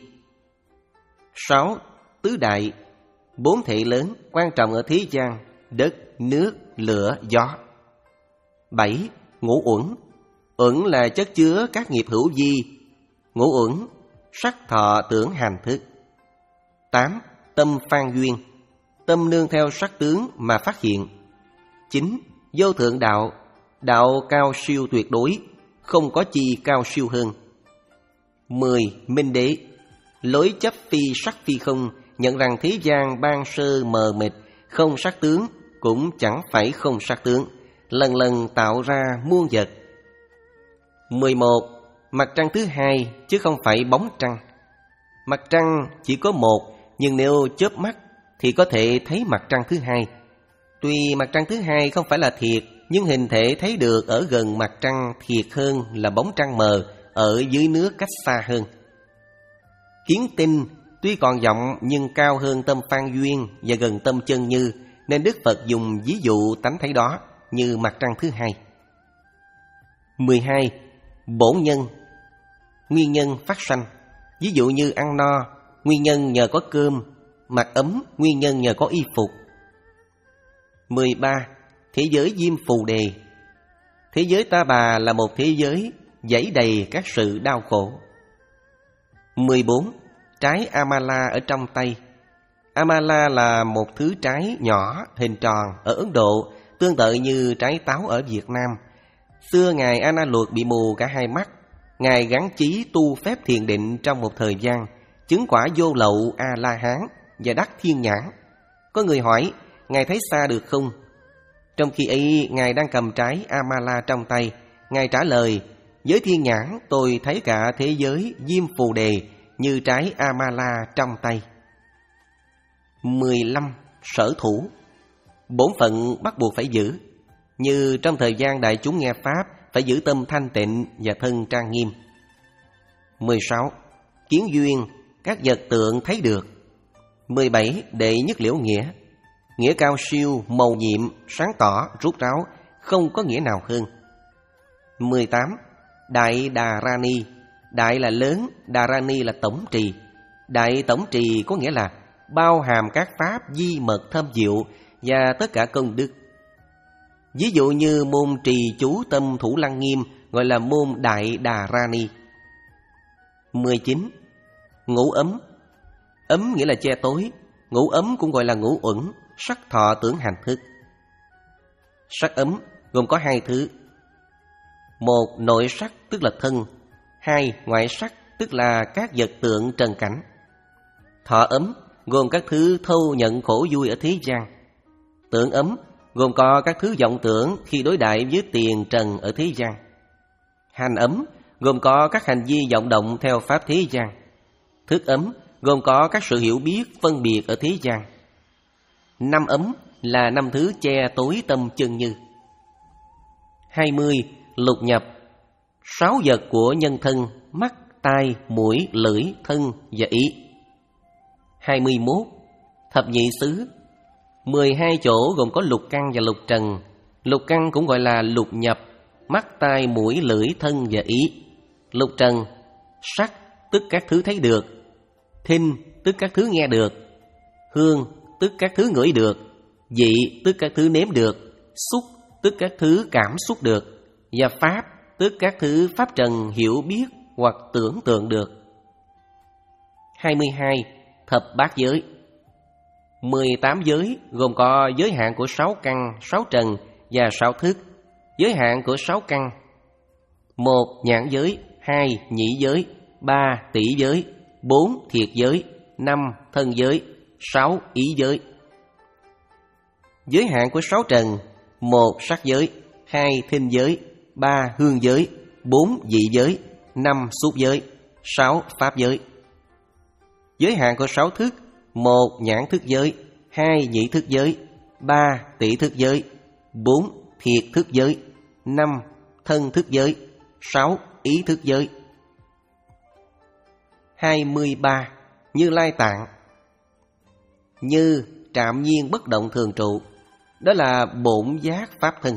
Sáu Tứ đại. Bốn thể lớn quan trọng ở thế gian: đất, nước, lửa, gió. Bảy Ngũ uẩn. Uẩn là chất chứa các nghiệp hữu vi. Ngũ uẩn sắc thọ tưởng hành thức. Tám Tâm phan duyên. Tâm nương theo sắc tướng mà phát hiện. Chín Vô thượng đạo. Đạo cao siêu tuyệt đối, không có chi cao siêu hơn. Mười Minh đế. Lối chấp phi sắc phi không, nhận rằng thế gian ban sơ mờ mịt, không sắc tướng, cũng chẳng phải không sắc tướng, lần lần tạo ra muôn vật. Mười một Mặt trăng thứ hai, chứ không phải bóng trăng. Mặt trăng chỉ có một, nhưng nếu chớp mắt thì có thể thấy mặt trăng thứ hai. Tuy mặt trăng thứ hai không phải là thiệt, nhưng hình thể thấy được ở gần mặt trăng thiệt hơn là bóng trăng mờ ở dưới nước cách xa hơn. Kiến tinh tuy còn vọng nhưng cao hơn tâm phan duyên và gần tâm chân như, nên Đức Phật dùng ví dụ tánh thấy đó như mặt trăng thứ hai. Mười hai Bổn nhân. Nguyên nhân phát sanh. Ví dụ như ăn no, nguyên nhân nhờ có cơm; mặc ấm, nguyên nhân nhờ có y phục. Mười ba Thế giới Diêm Phù Đề. Thế giới Ta Bà là một thế giới dẫy đầy các sự đau khổ. Mười bốn Trái Amala ở trong tay. Amala là một thứ trái nhỏ hình tròn ở Ấn Độ, tương tự như trái táo ở Việt Nam. Xưa Ngài A Na Luật bị mù cả hai mắt. Ngài gắng chí tu phép thiền định trong một thời gian, chứng quả vô lậu A-la-hán và đắc thiên nhãn. Có người hỏi, Ngài thấy xa được không? Trong khi ấy, Ngài đang cầm trái Amala trong tay. Ngài trả lời, với thiên nhãn tôi thấy cả thế giới Diêm Phù Đề như trái Amala trong tay. Mười lăm Sở thủ. Bổn phận bắt buộc phải giữ. Như trong thời gian đại chúng nghe Pháp, phải giữ tâm thanh tịnh và thân trang nghiêm. Mười sáu Kiến duyên. Các vật tượng thấy được. Mười bảy Đệ nhất liễu nghĩa. Nghĩa cao siêu, mầu nhiệm, sáng tỏ, rút ráo, không có nghĩa nào hơn. Mười tám Đại Đà Rani. Đại là lớn, Đà Rani là tổng trì. Đại tổng trì có nghĩa là bao hàm các pháp di mật thâm diệu và tất cả công đức. Ví dụ như môn trì chú tâm Thủ Lăng Nghiêm gọi là môn Đại Đà Rani. Mười chín Ngũ ấm. Ấm nghĩa là che tối. Ngũ ấm cũng gọi là ngũ uẩn, sắc thọ tưởng hành thức. Sắc ấm gồm có hai thứ. Một nội sắc tức là thân. Hai ngoại sắc tức là các vật tượng trần cảnh. Thọ ấm gồm các thứ thâu nhận khổ vui ở thế gian. Tưởng ấm gồm có các thứ vọng tưởng khi đối đãi với tiền trần ở thế gian. Hành ấm gồm có các hành vi vọng động theo pháp thế gian. Thức ấm gồm có các sự hiểu biết phân biệt ở thế gian. Năm ấm là năm thứ che tối tâm chân như. Hai mươi. Lục nhập. Sáu vật của nhân thân: mắt, tai, mũi, lưỡi, thân và ý. Hai mươi mốt. Thập nhị xứ. Mười hai chỗ gồm có lục căn và lục trần. Lục căn cũng gọi là lục nhập: mắt, tai, mũi, lưỡi, thân và ý. Lục trần: sắc tức các thứ thấy được, thinh tức các thứ nghe được, hương tức các thứ ngửi được, vị tức các thứ nếm được, xúc tức các thứ cảm xúc được, và pháp tức các thứ pháp trần hiểu biết hoặc tưởng tượng được. Hai mươi hai. Thập bát giới. Mười tám giới gồm có giới hạn của sáu căn, sáu trần và sáu thức. Giới hạn của sáu căn: một. Nhãn giới. Hai. Nhĩ giới. Ba. Tỷ giới. Bốn. Thiệt giới. Năm. Thân giới. Sáu. Ý giới. Giới hạn của sáu trần: một. Sắc giới. Hai. Thinh giới. Ba. Hương giới. Bốn. Vị giới. Năm. Xúc giới. Sáu. Pháp giới. Giới hạn của sáu thức: một. Nhãn thức giới. Hai. Nhĩ thức giới. Ba. Tỷ thức giới. Bốn. Thiệt thức giới. Năm. Thân thức giới. Sáu. Ý thức giới. Hai mươi ba. Như Lai Tạng. Như trạm nhiên bất động thường trụ, đó là bổn giác pháp thân.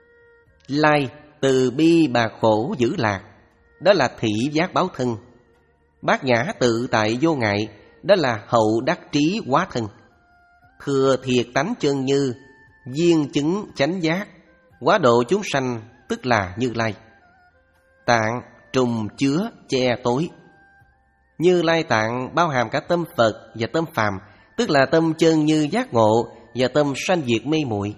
Lai từ bi bà khổ giữ lạc, đó là thị giác báo thân. Bát nhã tự tại vô ngại, đó là hậu đắc trí hóa thân. Thừa thiệt tánh chân như, viên chứng chánh giác, hóa độ chúng sanh, tức là Như Lai. Tạng trùng chứa che tối. Như Lai Tạng bao hàm cả tâm Phật và tâm phàm, tức là tâm chân như giác ngộ và tâm sanh diệt mê muội.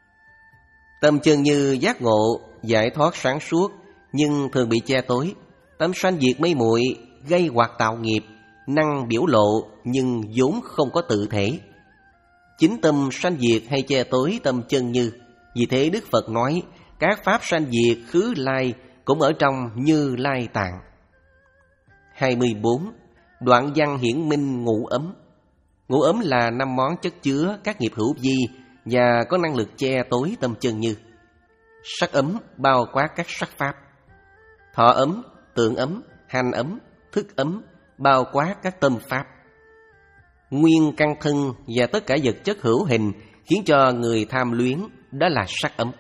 Tâm chân như giác ngộ giải thoát sáng suốt, nhưng thường bị che tối. Tâm sanh diệt mê muội gây hoặc tạo nghiệp, năng biểu lộ nhưng vốn không có tự thể. Chính tâm sanh diệt hay che tối tâm chân như. Vì thế Đức Phật nói các pháp sanh diệt khứ lai cũng ở trong Như Lai Tạng. Hai mươi bốn. Đoạn văn hiển minh ngũ ấm. Ngũ ấm là năm món chất chứa các nghiệp hữu vi và có năng lực che tối tâm chân như. Sắc ấm bao quát các sắc pháp. Thọ ấm, tưởng ấm, hành ấm, thức ấm bao quát các tâm pháp. Nguyên căn thân và tất cả vật chất hữu hình khiến cho người tham luyến, đó là sắc ấm.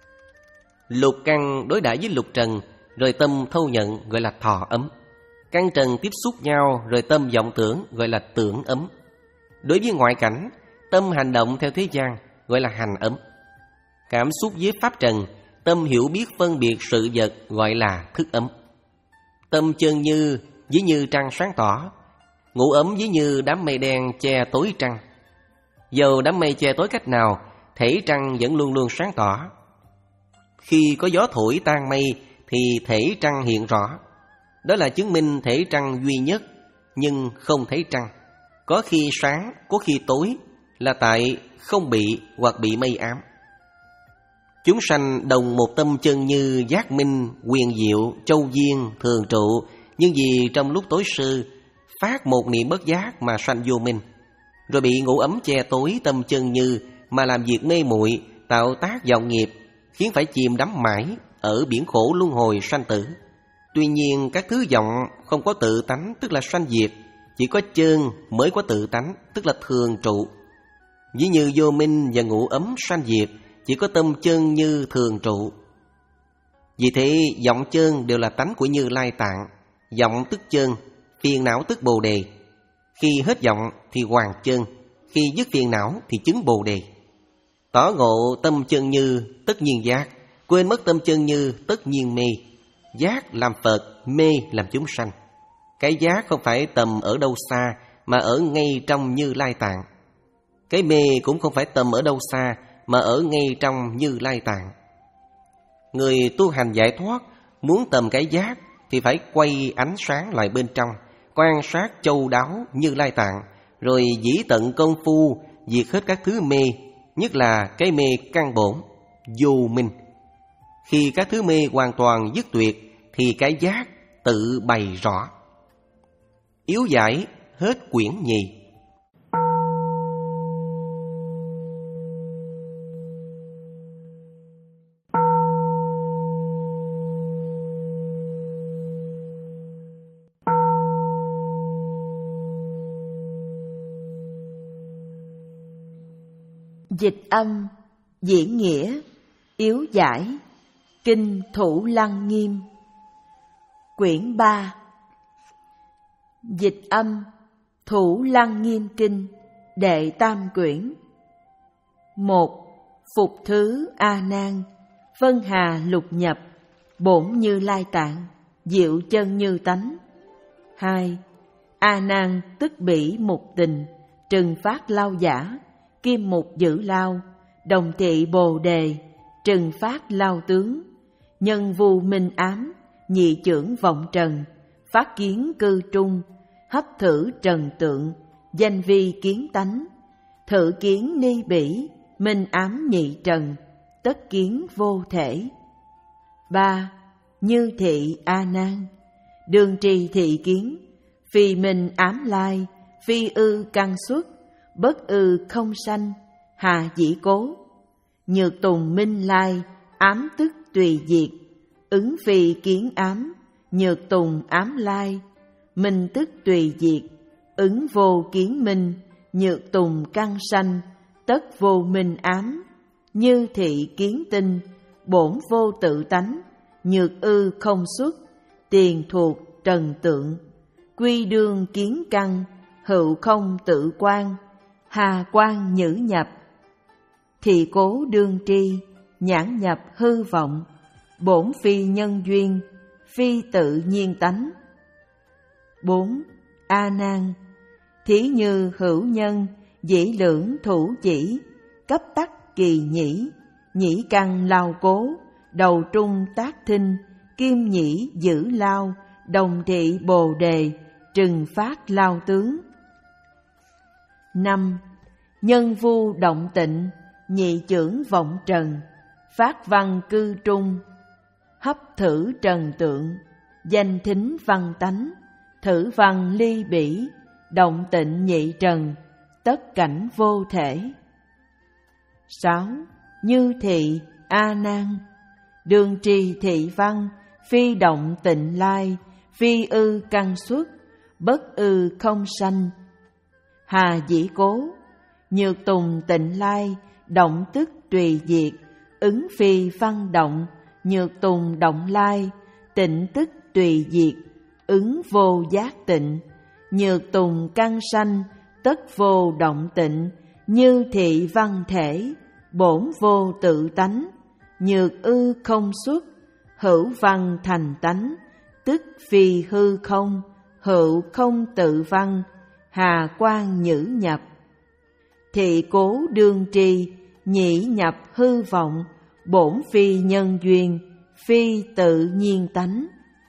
Lục căn đối đãi với lục trần, rồi tâm thâu nhận gọi là thọ ấm. Căn trần tiếp xúc nhau rồi tâm vọng tưởng gọi là tưởng ấm. Đối với ngoại cảnh, tâm hành động theo thế gian gọi là hành ấm. Cảm xúc với pháp trần, tâm hiểu biết phân biệt sự vật gọi là thức ấm. Tâm chân như với như trăng sáng tỏ, ngũ ấm với như đám mây đen che tối trăng. Dầu đám mây che tối cách nào, thể trăng vẫn luôn luôn sáng tỏ. Khi có gió thổi tan mây thì thể trăng hiện rõ. Đó là chứng minh thể trăng duy nhất, nhưng không thấy trăng. Có khi sáng, có khi tối, là tại không bị hoặc bị mây ám. Chúng sanh đồng một tâm chân như giác minh, quyền diệu, châu duyên, thường trụ, nhưng vì trong lúc tối sư phát một niệm bất giác mà sanh vô minh, rồi bị ngũ ấm che tối tâm chân như mà làm việc mê muội, tạo tác vọng nghiệp, khiến phải chìm đắm mãi ở biển khổ luân hồi sanh tử. Tuy nhiên các thứ vọng không có tự tánh, tức là sanh diệt, chỉ có chân mới có tự tánh, tức là thường trụ. Ví như vô minh và ngũ ấm sanh diệt, chỉ có tâm chân như thường trụ. Vì thế vọng chân đều là tánh của Như Lai Tạng. Vọng tức chân, phiền não tức bồ đề. Khi hết vọng thì hoàn chân, khi dứt phiền não thì chứng bồ đề. Tỏ ngộ tâm chân như tất nhiên giác, quên mất tâm chân như tất nhiên mê. Giác làm Phật, mê làm chúng sanh. Cái giác không phải tầm ở đâu xa, mà ở ngay trong Như Lai Tạng. Cái mê cũng không phải tầm ở đâu xa, mà ở ngay trong Như Lai Tạng. Người tu hành giải thoát muốn tầm cái giác thì phải quay ánh sáng lại bên trong, quan sát châu đáo Như Lai Tạng, rồi dĩ tận công phu diệt hết các thứ mê, nhất là cái mê căn bổn, vô minh. Khi các thứ mê hoàn toàn dứt tuyệt thì cái giác tự bày rõ. Yếu giải hết quyển nhì. Dịch âm, diễn nghĩa, yếu giải, kinh Thủ Lăng Nghiêm. Quyển ba. Dịch âm, Thủ Lăng Nghiêm Kinh, đệ tam quyển. Một. Phục thứ A Nan, Vân Hà lục nhập, bổn Như Lai Tạng, diệu chân như tánh. Hai. A Nan tức bỉ mục tình, trừng phát lao giả, kim mục giữ lao, đồng thị bồ đề, trừng phát lao tướng, nhân vu minh ám, nhị chưởng vọng trần, phát kiến cư trung, hấp thử trần tượng, danh vi kiến tánh, thử kiến ni bỉ, minh ám nhị trần, tất kiến vô thể. Ba. Như thị A Nan, đường trì thị kiến, phi minh ám lai, phi ư căn xuất, bất ư không sanh, hà dĩ cố, nhược tùng minh lai, ám tức tùy diệt, ứng phi kiến ám, nhược tùng ám lai, minh tức tùy diệt, ứng vô kiến minh, nhược tùng căn sanh, tất vô minh ám, như thị kiến tinh, bổn vô tự tánh, nhược ư không xuất, tiền thuộc trần tượng, quy đương kiến căn, hữu không tự quan, hà quan nhữ nhập, thị cố đương tri, nhãn nhập hư vọng, bổn phi nhân duyên, phi tự nhiên tánh. Bốn. A Nan, thí như hữu nhân, dĩ lưỡng thủ chỉ, cấp tắc kỳ nhĩ, nhĩ căn lao cố, đầu trung tác thinh, kim nhĩ giữ lao, đồng thị bồ đề, trừng phát lao tướng. Năm. Nhân vu động tịnh, nhị chưởng vọng trần, phát văn cư trung, hấp thử trần tượng, danh thính văn tánh, thử văn ly bỉ, động tịnh nhị trần, tất cảnh vô thể. Sáu. Như thị A Nan, đường trì thị văn, phi động tịnh lai, phi ư căn xuất, bất ư không sanh, hà dĩ cố, nhược tùng tịnh lai, động tức tùy diệt, ứng phi văn động, nhược tùng động lai, tịnh tức tùy diệt, ứng vô giác tịnh, nhược tùng căn sanh, tất vô động tịnh, như thị văn thể, bổn vô tự tánh, nhược ư không xuất, hữu văn thành tánh, tức phi hư không, hữu không tự văn, hà quan nhữ nhập, thị cố đương tri, nhĩ nhập hư vọng, bổn phi nhân duyên, phi tự nhiên tánh.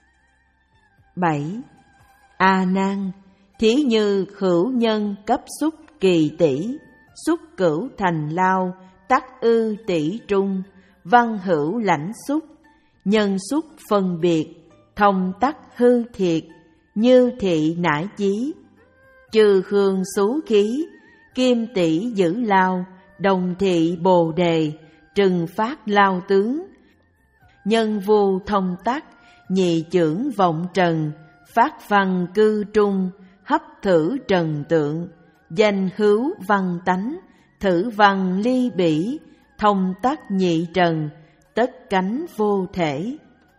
Bảy. A Nan, thí như hữu nhân cấp xúc kỳ tỷ, xúc cửu thành lao, tắc ư tỷ trung, văn hữu lãnh xúc, nhân xúc phân biệt, thông tắc hư thiệt, như thị nải chí, trừ hương xú khí, kim tỷ giữ lao, đồng thị bồ đề, trừng phát lao tướng, nhân vu thông tắc, nhị chưởng vọng trần, phát văn cư trung, hấp thử trần tượng, danh hữu văn tánh, thử văn ly bỉ, thông tắc nhị trần, tất cánh vô thể.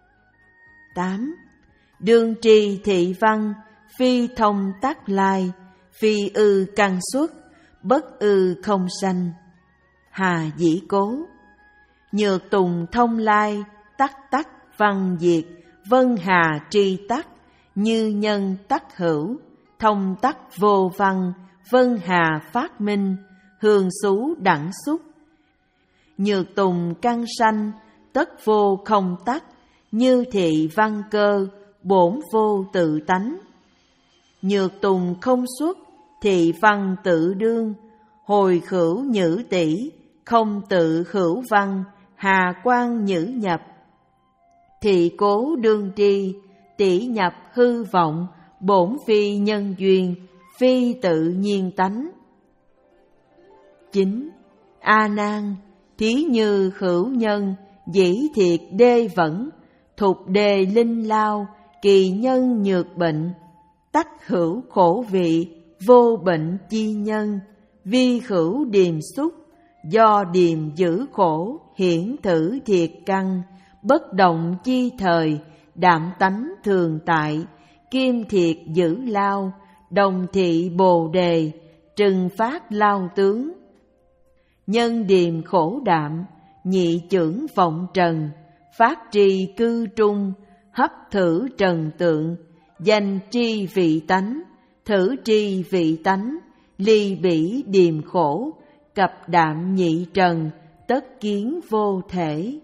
Tám. Đương trì thị văn, phi thông tắc lai, phi ư căn xuất, bất ư không sanh, hà dĩ cố, nhược tùng thông lai, tắc tắc văn diệt, vân hà tri tắc, như nhân tắc hữu, thông tắc vô văn, vân hà phát minh, hương xú đẳng xúc, nhược tùng căn sanh, tất vô không tắc, như thị văn cơ, bổn vô tự tánh, nhược tùng không xuất, thị văn tự đương, hồi khửu nhữ tỷ, không tự hữu văn, hà quang nhữ nhập. Thị cố đương tri, tỷ nhập hư vọng, bổn phi nhân duyên, phi tự nhiên tánh. Chín. A Nan, thí như hữu nhân, dĩ thiệt đê vẫn, thục đề linh lao, kỳ nhân nhược bệnh, tắc hữu khổ vị, vô bệnh chi nhân, vi hữu điềm xúc, do điềm giữ khổ, hiển thử thiệt căn, bất động chi thời, đạm tánh thường tại, kim thiệt giữ lao, đồng thị bồ đề, trừng phát lao tướng. Nhân điềm khổ đạm, nhị chưởng vọng trần, phát trì cư trung, hấp thử trần tượng, danh tri vị tánh, thử tri vị tánh, ly bỉ điềm khổ, cập đạm nhị trần, tất kiến vô thể.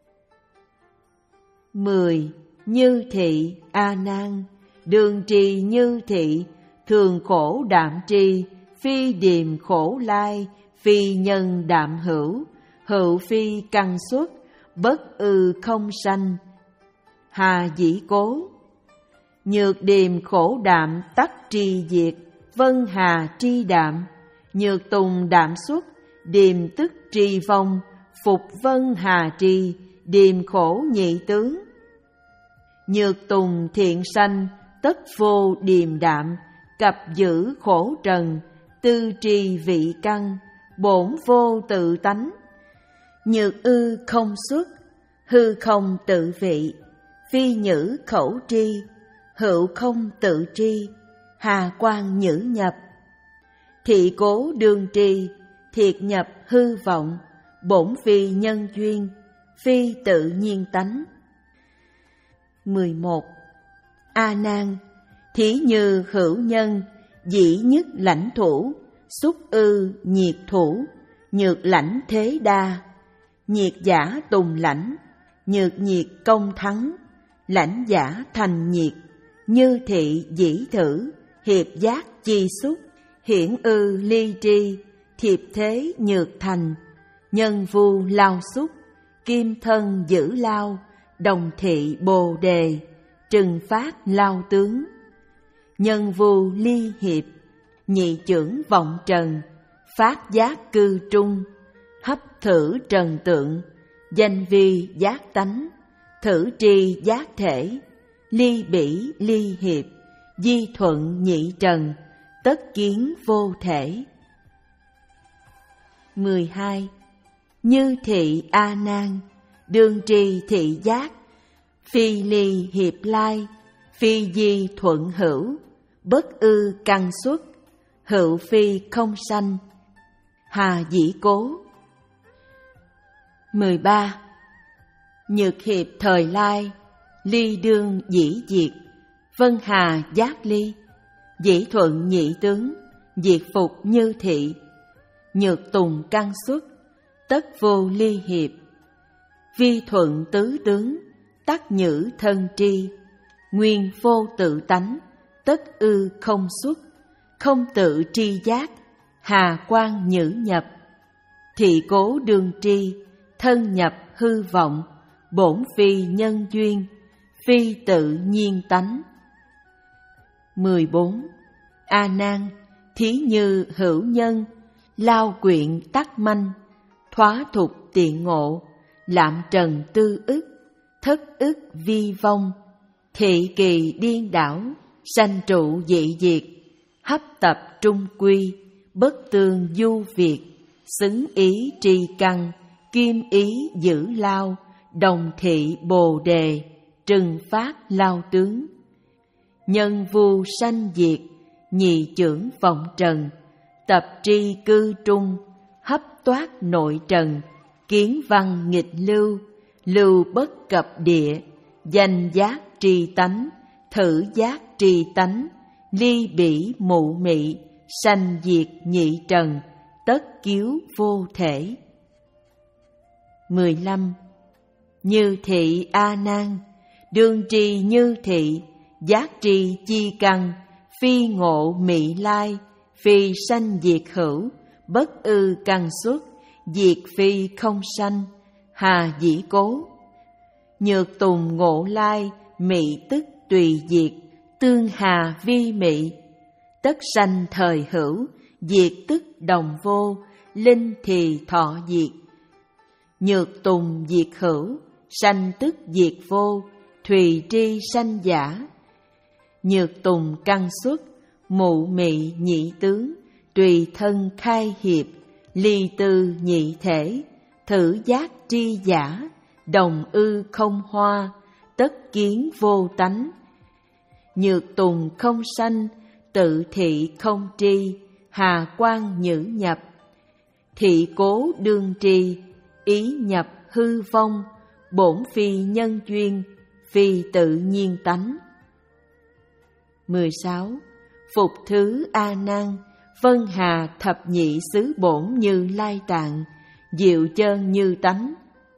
Mười. Như thị A Nan, đường trì như thị, thường khổ đạm tri, phi điềm khổ lai, phi nhân đạm hữu, hữu phi căn xuất, bất ư không sanh. Hà dĩ cố, nhược điềm khổ đạm tắc tri diệt, vân hà tri đạm, nhược tùng đạm xuất, điềm tức tri vong, phục vân hà tri, điềm khổ nhị tướng. Nhược tùng thiện sanh, tất vô điềm đạm, cập giữ khổ trần, tư tri vị căn, bổn vô tự tánh. Nhược ư không xuất, hư không tự vị, phi nhữ khẩu tri, hữu không tự tri, hà quang nhữ nhập. Thị cố đương tri, thiệt nhập hư vọng, bổn phi nhân duyên, phi tự nhiên tánh. Mười một. A Nan, thí như hữu nhân, dĩ nhất lãnh thủ, xúc ư nhiệt thủ, nhược lãnh thế đa, nhiệt giả tùng lãnh, nhược nhiệt công thắng, lãnh giả thành nhiệt, như thị dĩ thử, hiệp giác chi xúc, hiển ư ly tri, thiệp thế nhược thành, nhân vu lao xúc, kim thân giữ lao, đồng thị bồ đề, trừng phát lao tướng. Nhân vu ly hiệp, nhị chưởng vọng trần, phát giác cư trung, hấp thử trần tượng, danh vi giác tánh, thử tri giác thể, ly bỉ ly hiệp, di thuận nhị trần, tất kiến vô thể. Mười hai. Như thị A Nan, đương tri thị giác, phi ly hiệp lai, phi di thuận hữu, bất ư căn xuất, hữu phi không sanh. Hà dĩ cố. Mười ba. Nhược hiệp thời lai, ly đương dĩ diệt, vân hà giác ly, dĩ thuận nhị tướng, diệt phục như thị, nhược tùng căn xuất, tất vô ly hiệp, vi thuận tứ tướng, tắc nhữ thân tri, nguyên vô tự tánh, tất ư không xuất, không tự tri giác, hà quang nhữ nhập. Thị cố đương tri, thân nhập hư vọng, bổn phi nhân duyên, phi tự nhiên tánh. Mười bốn. A Nan, thí như hữu nhân, lao quyện tắc manh, thoá thục tiện ngộ, lạm trần tư ức, thất ức vi vong, thị kỳ điên đảo, sanh trụ dị diệt, hấp tập trung quy, bất tương du việt, xứng ý tri căn, kim ý giữ lao, đồng thị bồ đề, trừng phát lao tướng. Nhân vu sanh diệt, nhị chưởng vọng trần, tập tri cư trung, hấp toát nội trần, kiến văn nghịch lưu, lưu bất cập địa, danh giác tri tánh, thử giác tri tánh, ly bỉ mụ mị, sanh diệt nhị trần, tất kiếu vô thể. Mười lăm. Như thị A Nan, đương tri như thị, giác tri chi căn, phi ngộ mị lai, phi sanh diệt hữu, bất ư căn xuất, diệt phi không sanh, hà dĩ cố. Nhược tùng ngộ lai, mị tức tùy diệt, tương hà vi mị. Tất sanh thời hữu, diệt tức đồng vô, linh thì thọ diệt. Nhược tùng diệt hữu, sanh tức diệt vô, thùy tri sanh giả. Nhược tùng căn xuất, mụ mị nhị tướng, tùy thân khai hiệp, ly tư nhị thể, thử giác tri giả, đồng ư không hoa, tất kiến vô tánh. Nhược tùng không sanh, tự thị không tri, hà quang nhữ nhập. Thị cố đương tri, ý nhập hư vong, bổn phi nhân duyên, phi tự nhiên tánh. mười sáu. Phục thứ A Nan, vân hà thập nhị xứ bổn như lai tạng, diệu chân như tánh.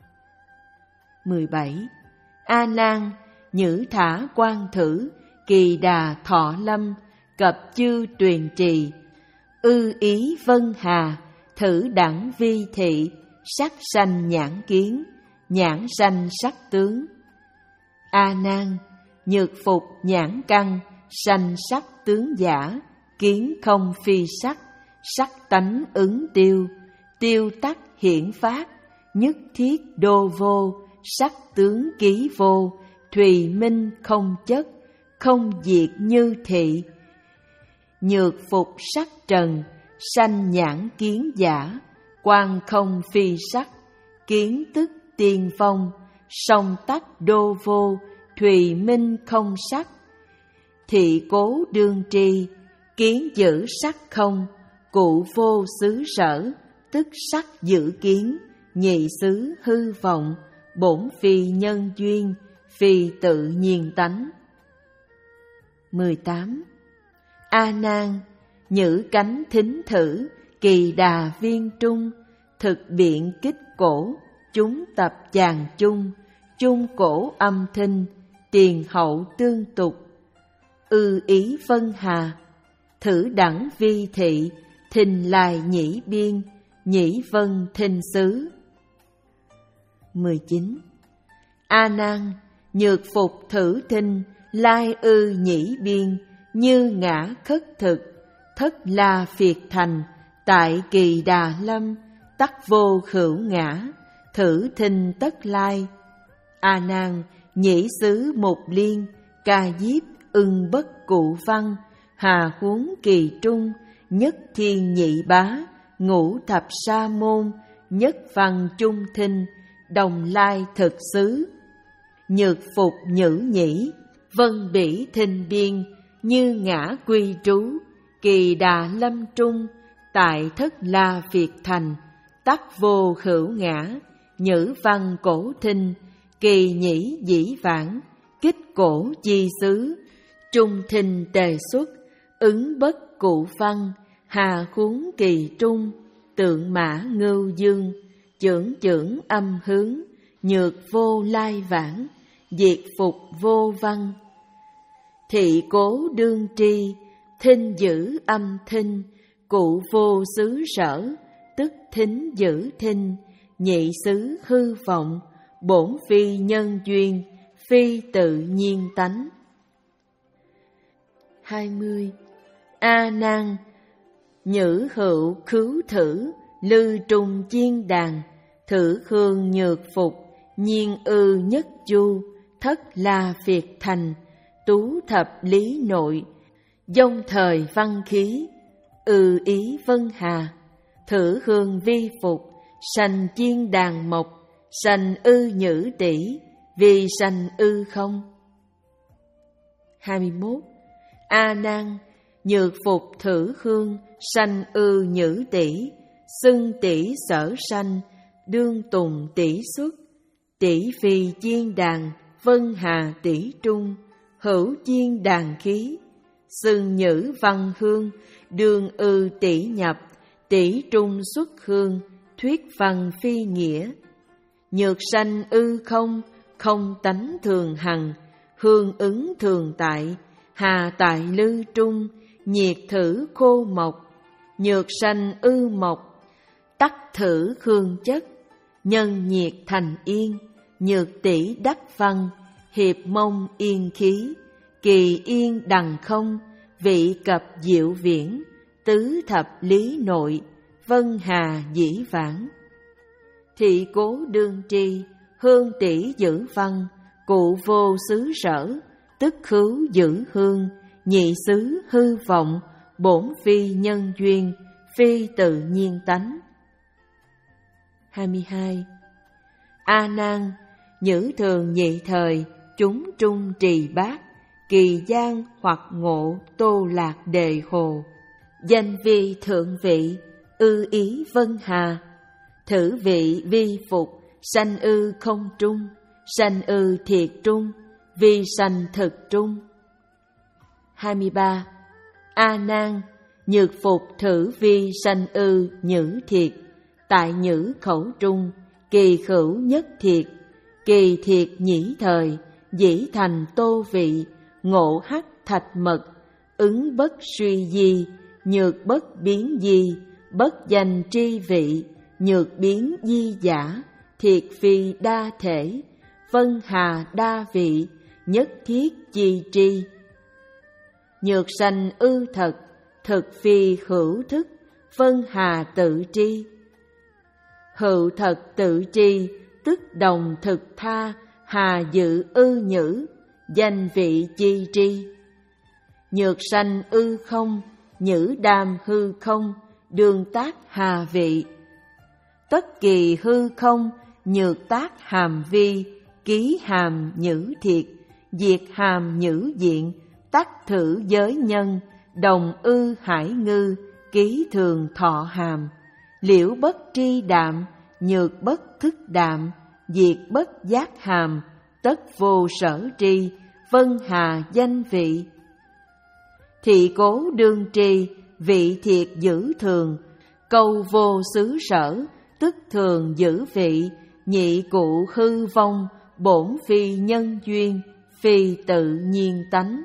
mười bảy. A Nan, nhữ thả quan thử, kỳ đà thọ lâm, cập chư tuyền trì. Ư ý vân hà, thử đẳng vi thị, sắc sanh nhãn kiến, nhãn sanh sắc tướng. A Nan, nhược phục nhãn căn, sanh sắc tướng giả, kiến không phi sắc, sắc tánh ứng tiêu, tiêu tắc hiển phát, nhất thiết đô vô, sắc tướng ký vô, thùy minh không chất, không diệt như thị. Nhược phục sắc trần, sanh nhãn kiến giả, quan không phi sắc, kiến tức tiên phong, song tắc đô vô, thùy minh không sắc. Thị cố đương tri, kiến giữ sắc không, cụ vô xứ sở, tức sắc giữ kiến, nhị xứ hư vọng, bổn phi nhân duyên, phi tự nhiên tánh. mười tám. A Nan, nhữ cánh thính thử, kỳ đà viên trung, thực biện kích cổ, chúng tập chàng chung, chung cổ âm thinh, tiền hậu tương tục. Ư ý vân hà, thử đẳng vi thị, thình lai nhĩ biên, nhĩ vân thinh xứ. mười chín. A Nan, nhược phục thử thinh, lai ư nhĩ biên, như ngã khất thực, thất la phiệt thành, tại kỳ đà lâm, tắc vô khửu ngã, thử thinh tất lai. A Nan, nhĩ xứ mục liên, ca diếp ưng bất cụ văn, hà huống kỳ trung, nhất thiên nhị bá, ngũ thập sa môn, nhất văn trung thinh, đồng lai thực xứ. Nhược phục nhữ nhĩ, vân bỉ thinh biên, như ngã quy trú, kỳ đà lâm trung, tại thất la phiệt thành, tắc vô khửu ngã, nhữ văn cổ thinh, kỳ nhĩ dĩ vãng, kích cổ chi xứ, trung thinh tề xuất, ứng bất cụ văn, hà khuống kỳ trung, tượng mã ngưu dương, chưởng chưởng âm hướng, nhược vô lai vãng, diệt phục vô văn. Thị cố đương tri, thinh giữ âm thinh, cụ vô xứ sở, tức thính giữ thinh, nhị xứ hư vọng, bổn phi nhân duyên, phi tự nhiên tánh. hai mươi. A Nan, nhữ hữu khứu thử, lư trung chiên đàn, thử hương nhược phục, nhiên ư nhất chu, thất la phiệt thành, tú thập lý nội, dông thời văn khí, ư ý vân hà, thử hương vi phục, sanh chiên đàn mộc, sanh ư nhữ tỷ, vì sanh ư không. hai mươi mốt. A Nan, nhược phục thử hương, sanh ư nhữ tỷ, xưng tỷ sở sanh, đương tùng tỷ xuất, tỷ phi chiên đàn, vân hà tỷ trung, hữu chiên đàn khí, xưng nhữ văn hương, đương ư tỷ nhập, tỷ trung xuất hương, thuyết văn phi nghĩa. Nhược sanh ư không, không tánh thường hằng, hương ứng thường tại, hà tại lư trung, nhiệt thử khô mộc. Nhược sanh ư mộc, tắc thử khương chất, nhân nhiệt thành yên, nhược tỷ đắc văn, hiệp mông yên khí, kỳ yên đằng không, vị cập diệu viễn, tứ thập lý nội, vân hà dĩ vãng. Thị cố đương tri, hương tỷ giữ văn, cụ vô xứ sở, tức khứu giữ hương, nhị xứ hư vọng, bổn phi nhân duyên, phi tự nhiên tánh. hai mươi hai. A Nan, nhữ thường nhị thời, chúng trung trì bát, kỳ gian hoặc ngộ tô lạc đề hồ, danh vi thượng vị, ư ý vân hà, thử vị vi phục, sanh ư không trung, sanh ư thiệt trung, vi sanh thực trung. hai mươi ba. A Nan, nhược phục thử vi sanh ư nhữ thiệt, tại nhữ khẩu trung, kỳ khửu nhất thiệt, kỳ thiệt nhĩ thời, dĩ thành tô vị, ngộ hắc thạch mật, ứng bất suy di, nhược bất biến di, bất danh tri vị, nhược biến di giả, thiệt phi đa thể, vân hà đa vị, nhất thiết chi tri. Nhược sanh ư thật, thực phi hữu thức, vân hà tự tri. Hữu thật tự tri, tức đồng thực tha, hà dự ư nhữ, danh vị chi tri. Nhược sanh ư không, nhữ đàm hư không, đương tác hà vị. Tất kỳ hư không, nhược tác hàm vi, ký hàm nhữ thiệt, diệt hàm nhữ diện, tắc thử giới nhân, đồng ư hải ngư, ký thường thọ hàm. Liễu bất tri đạm, nhược bất thức đạm, diệt bất giác hàm, tất vô sở tri, vân hà danh vị. Thị cố đương tri, vị thiệt giữ thường, câu vô xứ sở, tức thường giữ vị, nhị cụ hư vong, bổn phi nhân duyên, phi tự nhiên tánh.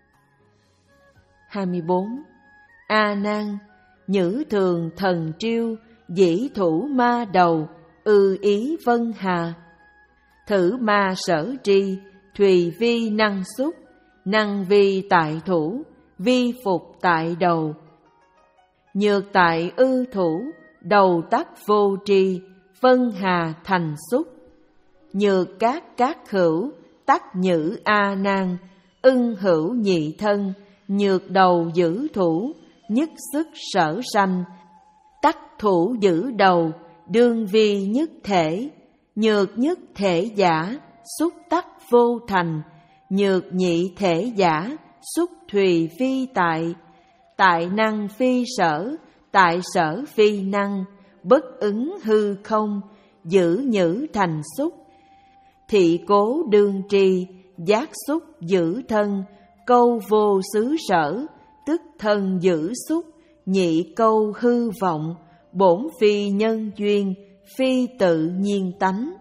hai mươi bốn. A Nan, nhữ thường thần triêu, dĩ thủ ma đầu, ư ý vân hà, thử ma sở tri, thùy vi năng xúc, năng vi tại thủ, vi phục tại đầu. Nhược tại ư thủ, đầu tắc vô tri, vân hà thành xúc. Nhược các các hữu, tắc nhữ A Nan, ưng hữu nhị thân, nhược đầu giữ thủ, nhất sức sở sanh, tắc thủ giữ đầu, đương vi nhất thể. Nhược nhất thể giả, xúc tắc vô thành, nhược nhị thể giả, xúc thùy phi tại. Tại năng phi sở, tại sở phi năng, bất ứng hư không, giữ nhữ thành xúc. Thị cố đương tri, giác xúc giữ thân, câu vô xứ sở, tức thân giữ xúc, nhị câu hư vọng, bổn phi nhân duyên, phi tự nhiên tánh.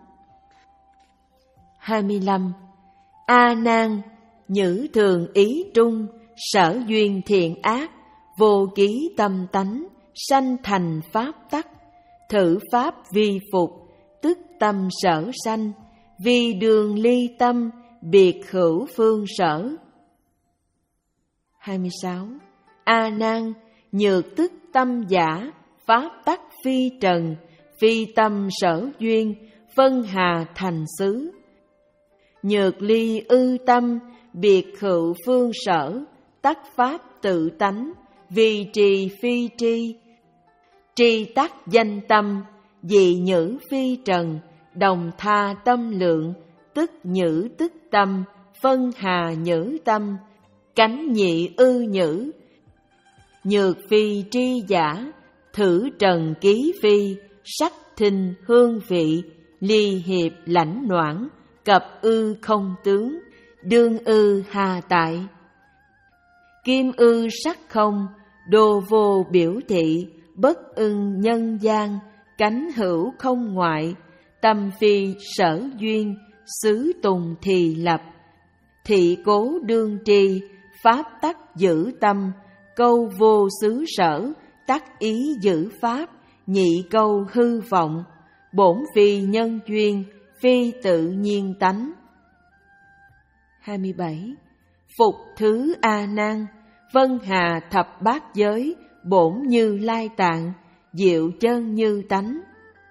hai mươi lăm. A Nan, nhữ thường ý trung, sở duyên thiện ác, vô ký tâm tánh, sanh thành pháp tắc. Thử pháp vi phục, tức tâm sở sanh, vi đường ly tâm, biệt hữu phương sở. hai mươi sáu. A Nan, nhược tức tâm giả, pháp tắc phi trần, phi tâm sở duyên, vân hà thành xứ. Nhược ly ư tâm, biệt hữu phương sở, tắc pháp tự tánh, vì trì phi tri. Tri tắc danh tâm, dị nhữ phi trần, đồng tha tâm lượng, tức nhữ tức tâm, phân hà nhữ tâm, cánh nhị ư nhữ. Nhược phi tri giả, thử trần ký phi, sắc thinh hương vị, ly hiệp lãnh noãn, cập ư không tướng, đương ư hà tại. Kim ư sắc không, đô vô biểu thị, bất ưng nhân gian, cánh hữu không ngoại, tâm phi sở duyên, xứ tùng thì lập. Thị cố đương tri, pháp tắc giữ tâm, câu vô xứ sở, tắc ý giữ pháp, nhị câu hư vọng, bổn phi nhân duyên, phi tự nhiên tánh. hai mươi bảy. Phục thứ A Nan, vân hà thập bát giới, bổn như lai tạng, diệu chân như tánh.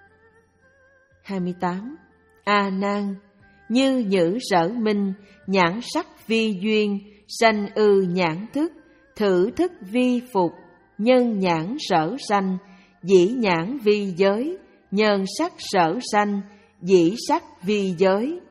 hai mươi tám. A Nan, như nhữ sở minh, nhãn sắc vi duyên, sanh ư nhãn thức, thử thức vi phục, nhân nhãn sở sanh, dĩ nhãn vi giới, nhân sắc sở sanh, dĩ sắc vi giới.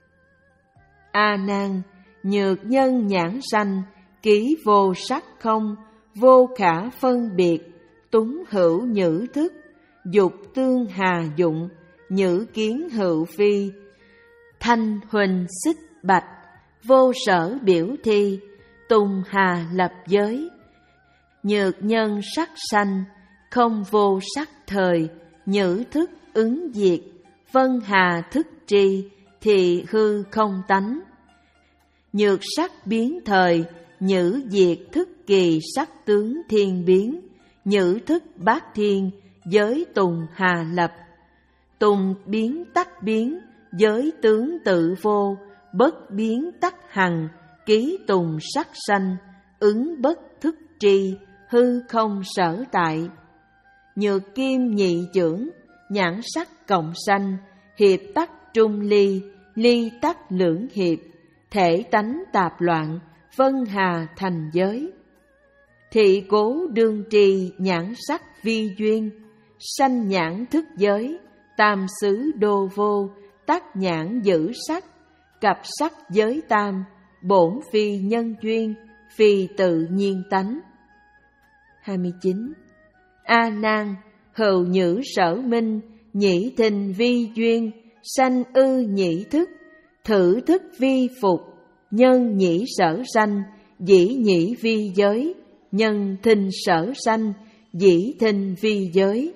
A Nan, nhược nhân nhãn sanh, ký vô sắc không, vô khả phân biệt, túng hữu nhữ thức, dục tương hà dụng, nhữ kiến hữu phi, thanh huỳnh xích bạch, vô sở biểu thi, tùng hà lập giới. Nhược nhân sắc sanh, không vô sắc thời, nhữ thức ứng diệt, vân hà thức tri, thì hư không tánh. Nhược sắc biến thời, nhữ diệt thức kỳ sắc tướng thiên biến, nhữ thức bát thiên, giới tùng hà lập. Tùng biến tắc biến, giới tướng tự vô, bất biến tắc hằng, ký tùng sắc sanh, ứng bất thức tri, hư không sở tại. Nhược kim nhị chưởng, nhãn sắc cộng sanh, hiệp tắc trung ly, ly tắc lưỡng hiệp, thể tánh tạp loạn, vân hà thành giới. Thị cố đương trì, nhãn sắc vi duyên, sanh nhãn thức giới, tam xứ đô vô, tắc nhãn giữ sắc, cặp sắc giới tam, bổn phi nhân duyên, phi tự nhiên tánh. hai mươi chín. A Nan, hữu nhữ sở minh, nhĩ thình vi duyên, sanh ư nhĩ thức, thử thức vi phục, nhân nhĩ sở sanh, dĩ nhĩ vi giới, nhân thình sở sanh, dĩ thình vi giới.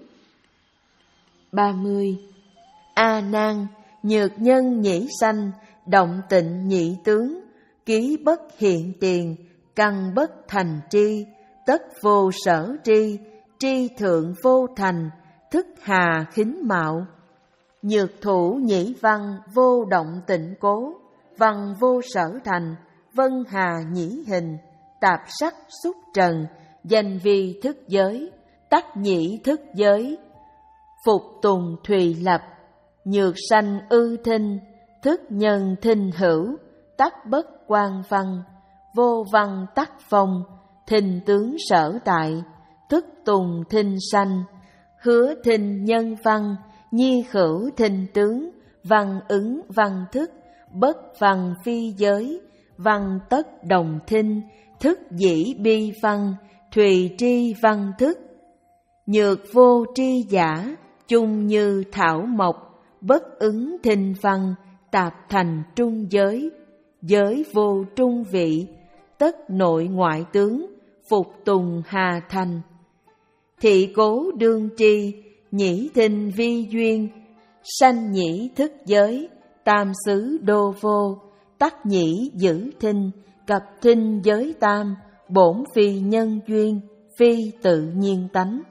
ba mươi. A Nan, nhược nhân nhĩ sanh, động tịnh nhị tướng, ký bất hiện tiền, căn bất thành tri, tất vô sở tri, tri thượng vô thành, thức hà khính mạo. Nhược thủ nhĩ văn, vô động tịnh cố, văn vô sở thành, vân hà nhĩ hình, tạp sắc xúc trần, danh vi thức giới, tắc nhĩ thức giới. Phục tùng thùy lập, nhược sanh ư thinh, thức nhân thinh hữu, tắc bất quan văn, vô văn tắc phong, thinh tướng sở tại, thức tùng thinh sanh, hứa thinh nhân văn, nhi khửu thinh tướng, văn ứng văn thức, bất văn phi giới, văn tất đồng thinh, thức dĩ bi văn, thùy tri văn thức. Nhược vô tri giả, chung như thảo mộc, bất ứng thinh văn, tạp thành trung giới, giới vô trung vị, tất nội ngoại tướng, phục tùng hà thành. Thị cố đương tri, nhĩ thinh vi duyên, sanh nhĩ thức giới, tam xứ đô vô, tắc nhĩ giữ thinh, cập thinh giới tam, bổn phi nhân duyên, phi tự nhiên tánh.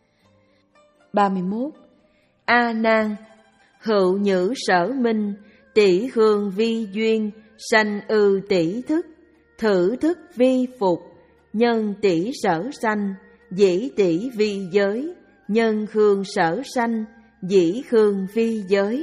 ba mươi mốt. A Nan, hữu nhữ sở minh, tỷ hương vi duyên, sanh ư tỷ thức, thử thức vi phục, nhân tỷ sở sanh, dĩ tỷ vi giới, nhân hương sở sanh, dĩ hương vi giới.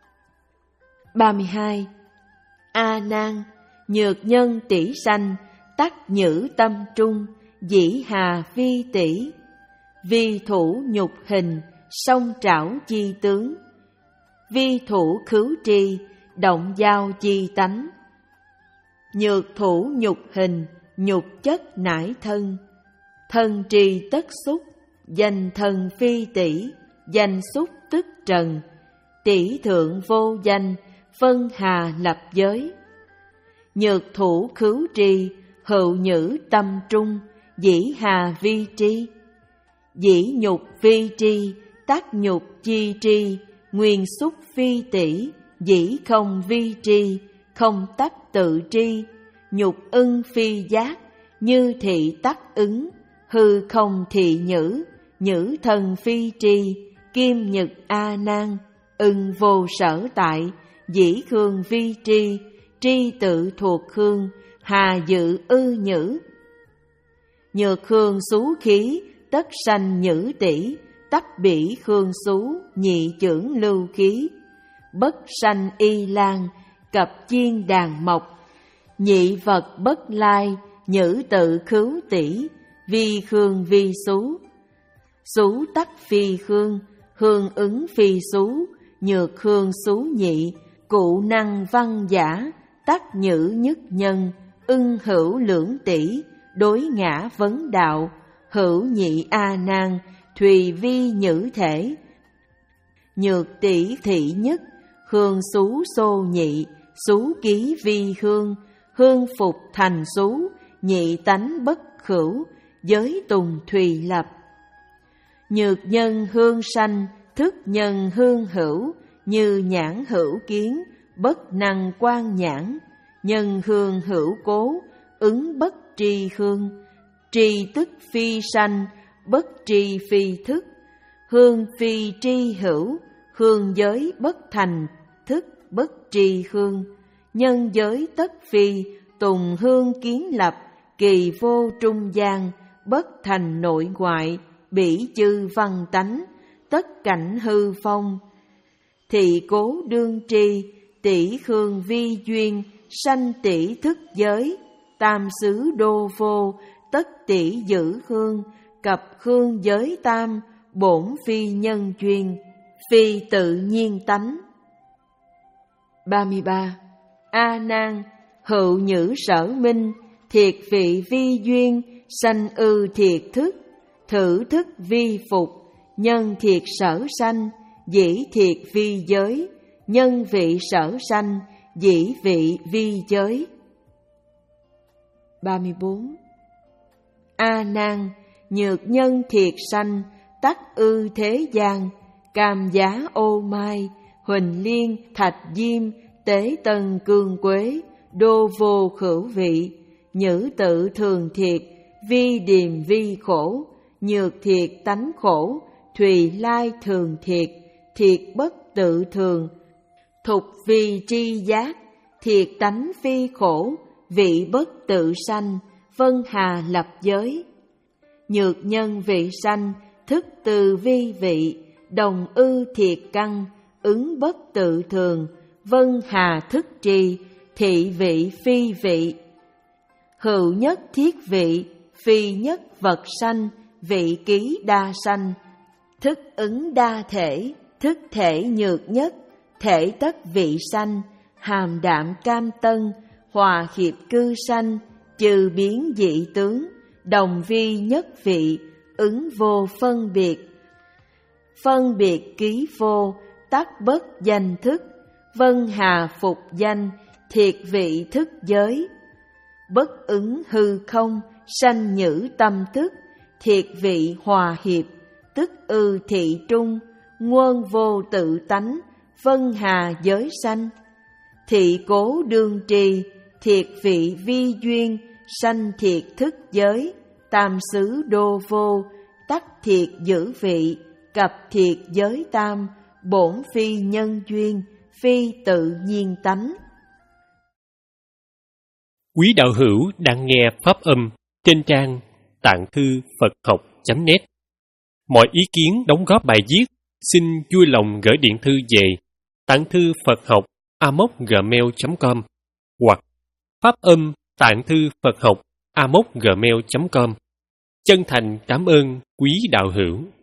ba mươi hai. A Nan, nhược nhân tỷ sanh, tắc nhữ tâm trung, dĩ hà vi tỷ, vi thủ nhục hình, song trảo chi tướng, vi thủ khứu tri, động giao chi tánh. Nhược thủ nhục hình, nhục chất nải thân, thân tri tất xúc, danh thần phi tỷ, danh xúc tức trần, tỷ thượng vô danh, phân hà lập giới. Nhược thủ khứu tri, hữu nhữ tâm trung, dĩ hà vi tri, dĩ nhục vi tri, tác nhục chi tri, nguyên xúc phi tỷ, dĩ không vi tri, không tắc tự tri, nhục ưng phi giác, như thị tắc ứng, hư không thị nhữ, nhữ thần phi tri, kim nhật A Nan, ưng vô sở tại, dĩ khương vi tri, tri tự thuộc khương, hà dự ư nhữ. Nhược khương xú khí, tất sanh nhữ tỷ, tắc bỉ khương xú, nhị chưởng lưu khí. Bất sanh y lan, cập chiên đàn mộc, nhị vật bất lai, nhữ tự khứu tỷ, vi khương vi xú. Xú tắc phi khương, hương ứng phi xú, nhược khương xú nhị, cụ năng văn giả, tắc nhữ nhất nhân, ưng hữu lưỡng tỷ, đối ngã vấn đạo, hữu nhị A Nan, thùy vi nhữ thể. Nhược tỷ thị nhất, hương xú xô nhị, xú ký vi hương, hương phục thành xú, nhị tánh bất khửu, giới tùng thùy lập. Nhược nhân hương sanh, thức nhân hương hữu, như nhãn hữu kiến, bất năng quan nhãn. Nhân hương hữu cố, ứng bất tri hương, tri tức phi sanh, bất tri phi thức. Hương phi tri hữu, hương giới bất thành, thức bất tri hương. Nhân giới tất phi, tùng hương kiến lập, kỳ vô trung gian, bất thành nội ngoại, bỉ chư văn tánh, tất cảnh hư phong. Thị cố đương tri, tỷ khương vi duyên, sanh tỷ thức giới, tam xứ đô vô, tất tỷ giữ hương, cập hương giới tam, bổn phi nhân duyên, phi tự nhiên tánh. ba mươi ba. A Nan, hữu nhữ sở minh, thiệt vị vi duyên, sanh ư thiệt thức, thử thức vi phục, nhân thiệt sở sanh, dĩ thiệt vi giới, nhân vị sở sanh, dĩ vị vi giới. ba mươi bốn. A Nan, nhược nhân thiệt sanh, tắc ư thế gian, cam giá ô mai, huỳnh liên thạch diêm, tế tân cương quế, đô vô khửu vị, nhữ tự thường thiệt, vi điềm vi khổ, nhược thiệt tánh khổ, thùy lai thường thiệt, thiệt bất tự thường, thục vi tri giác, thiệt tánh phi khổ, vị bất tự sanh, vân hà lập giới. Nhược nhân vị sanh, thức từ vi vị, đồng ư thiệt căn, ứng bất tự thường, vân hà thức trì, thị vị phi vị. Hữu nhất thiết vị, phi nhất vật sanh, vị ký đa sanh, thức ứng đa thể, thức thể nhược nhất, thể tất vị sanh, hàm đạm cam tân, hòa hiệp cư sanh, trừ biến dị tướng, đồng vi nhất vị, ứng vô phân biệt. Phân biệt ký vô, tắc bất danh thức, vân hà phục danh, thiệt vị thức giới. Bất ứng hư không, sanh nhữ tâm thức, thiệt vị hòa hiệp, tức ư thị trung, nguồn vô tự tánh, vân hà giới sanh. Thị cố đương trì, thiệt vị vi duyên, sanh thiệt thức giới, tam xứ đô vô, tắc thiệt giữ vị, cập thiệt giới tam, bổn phi nhân duyên, phi tự nhiên tánh. Quý đạo hữu đang nghe pháp âm trên trang tạng thư Phật học chấm net. Mọi ý kiến đóng góp bài viết xin vui lòng gửi điện thư về tạng thư Phật học a mốc gmail chấm com hoặc pháp âm tạng thư Phật học a mốc gmail chấm com. Chân thành cảm ơn quý đạo hữu.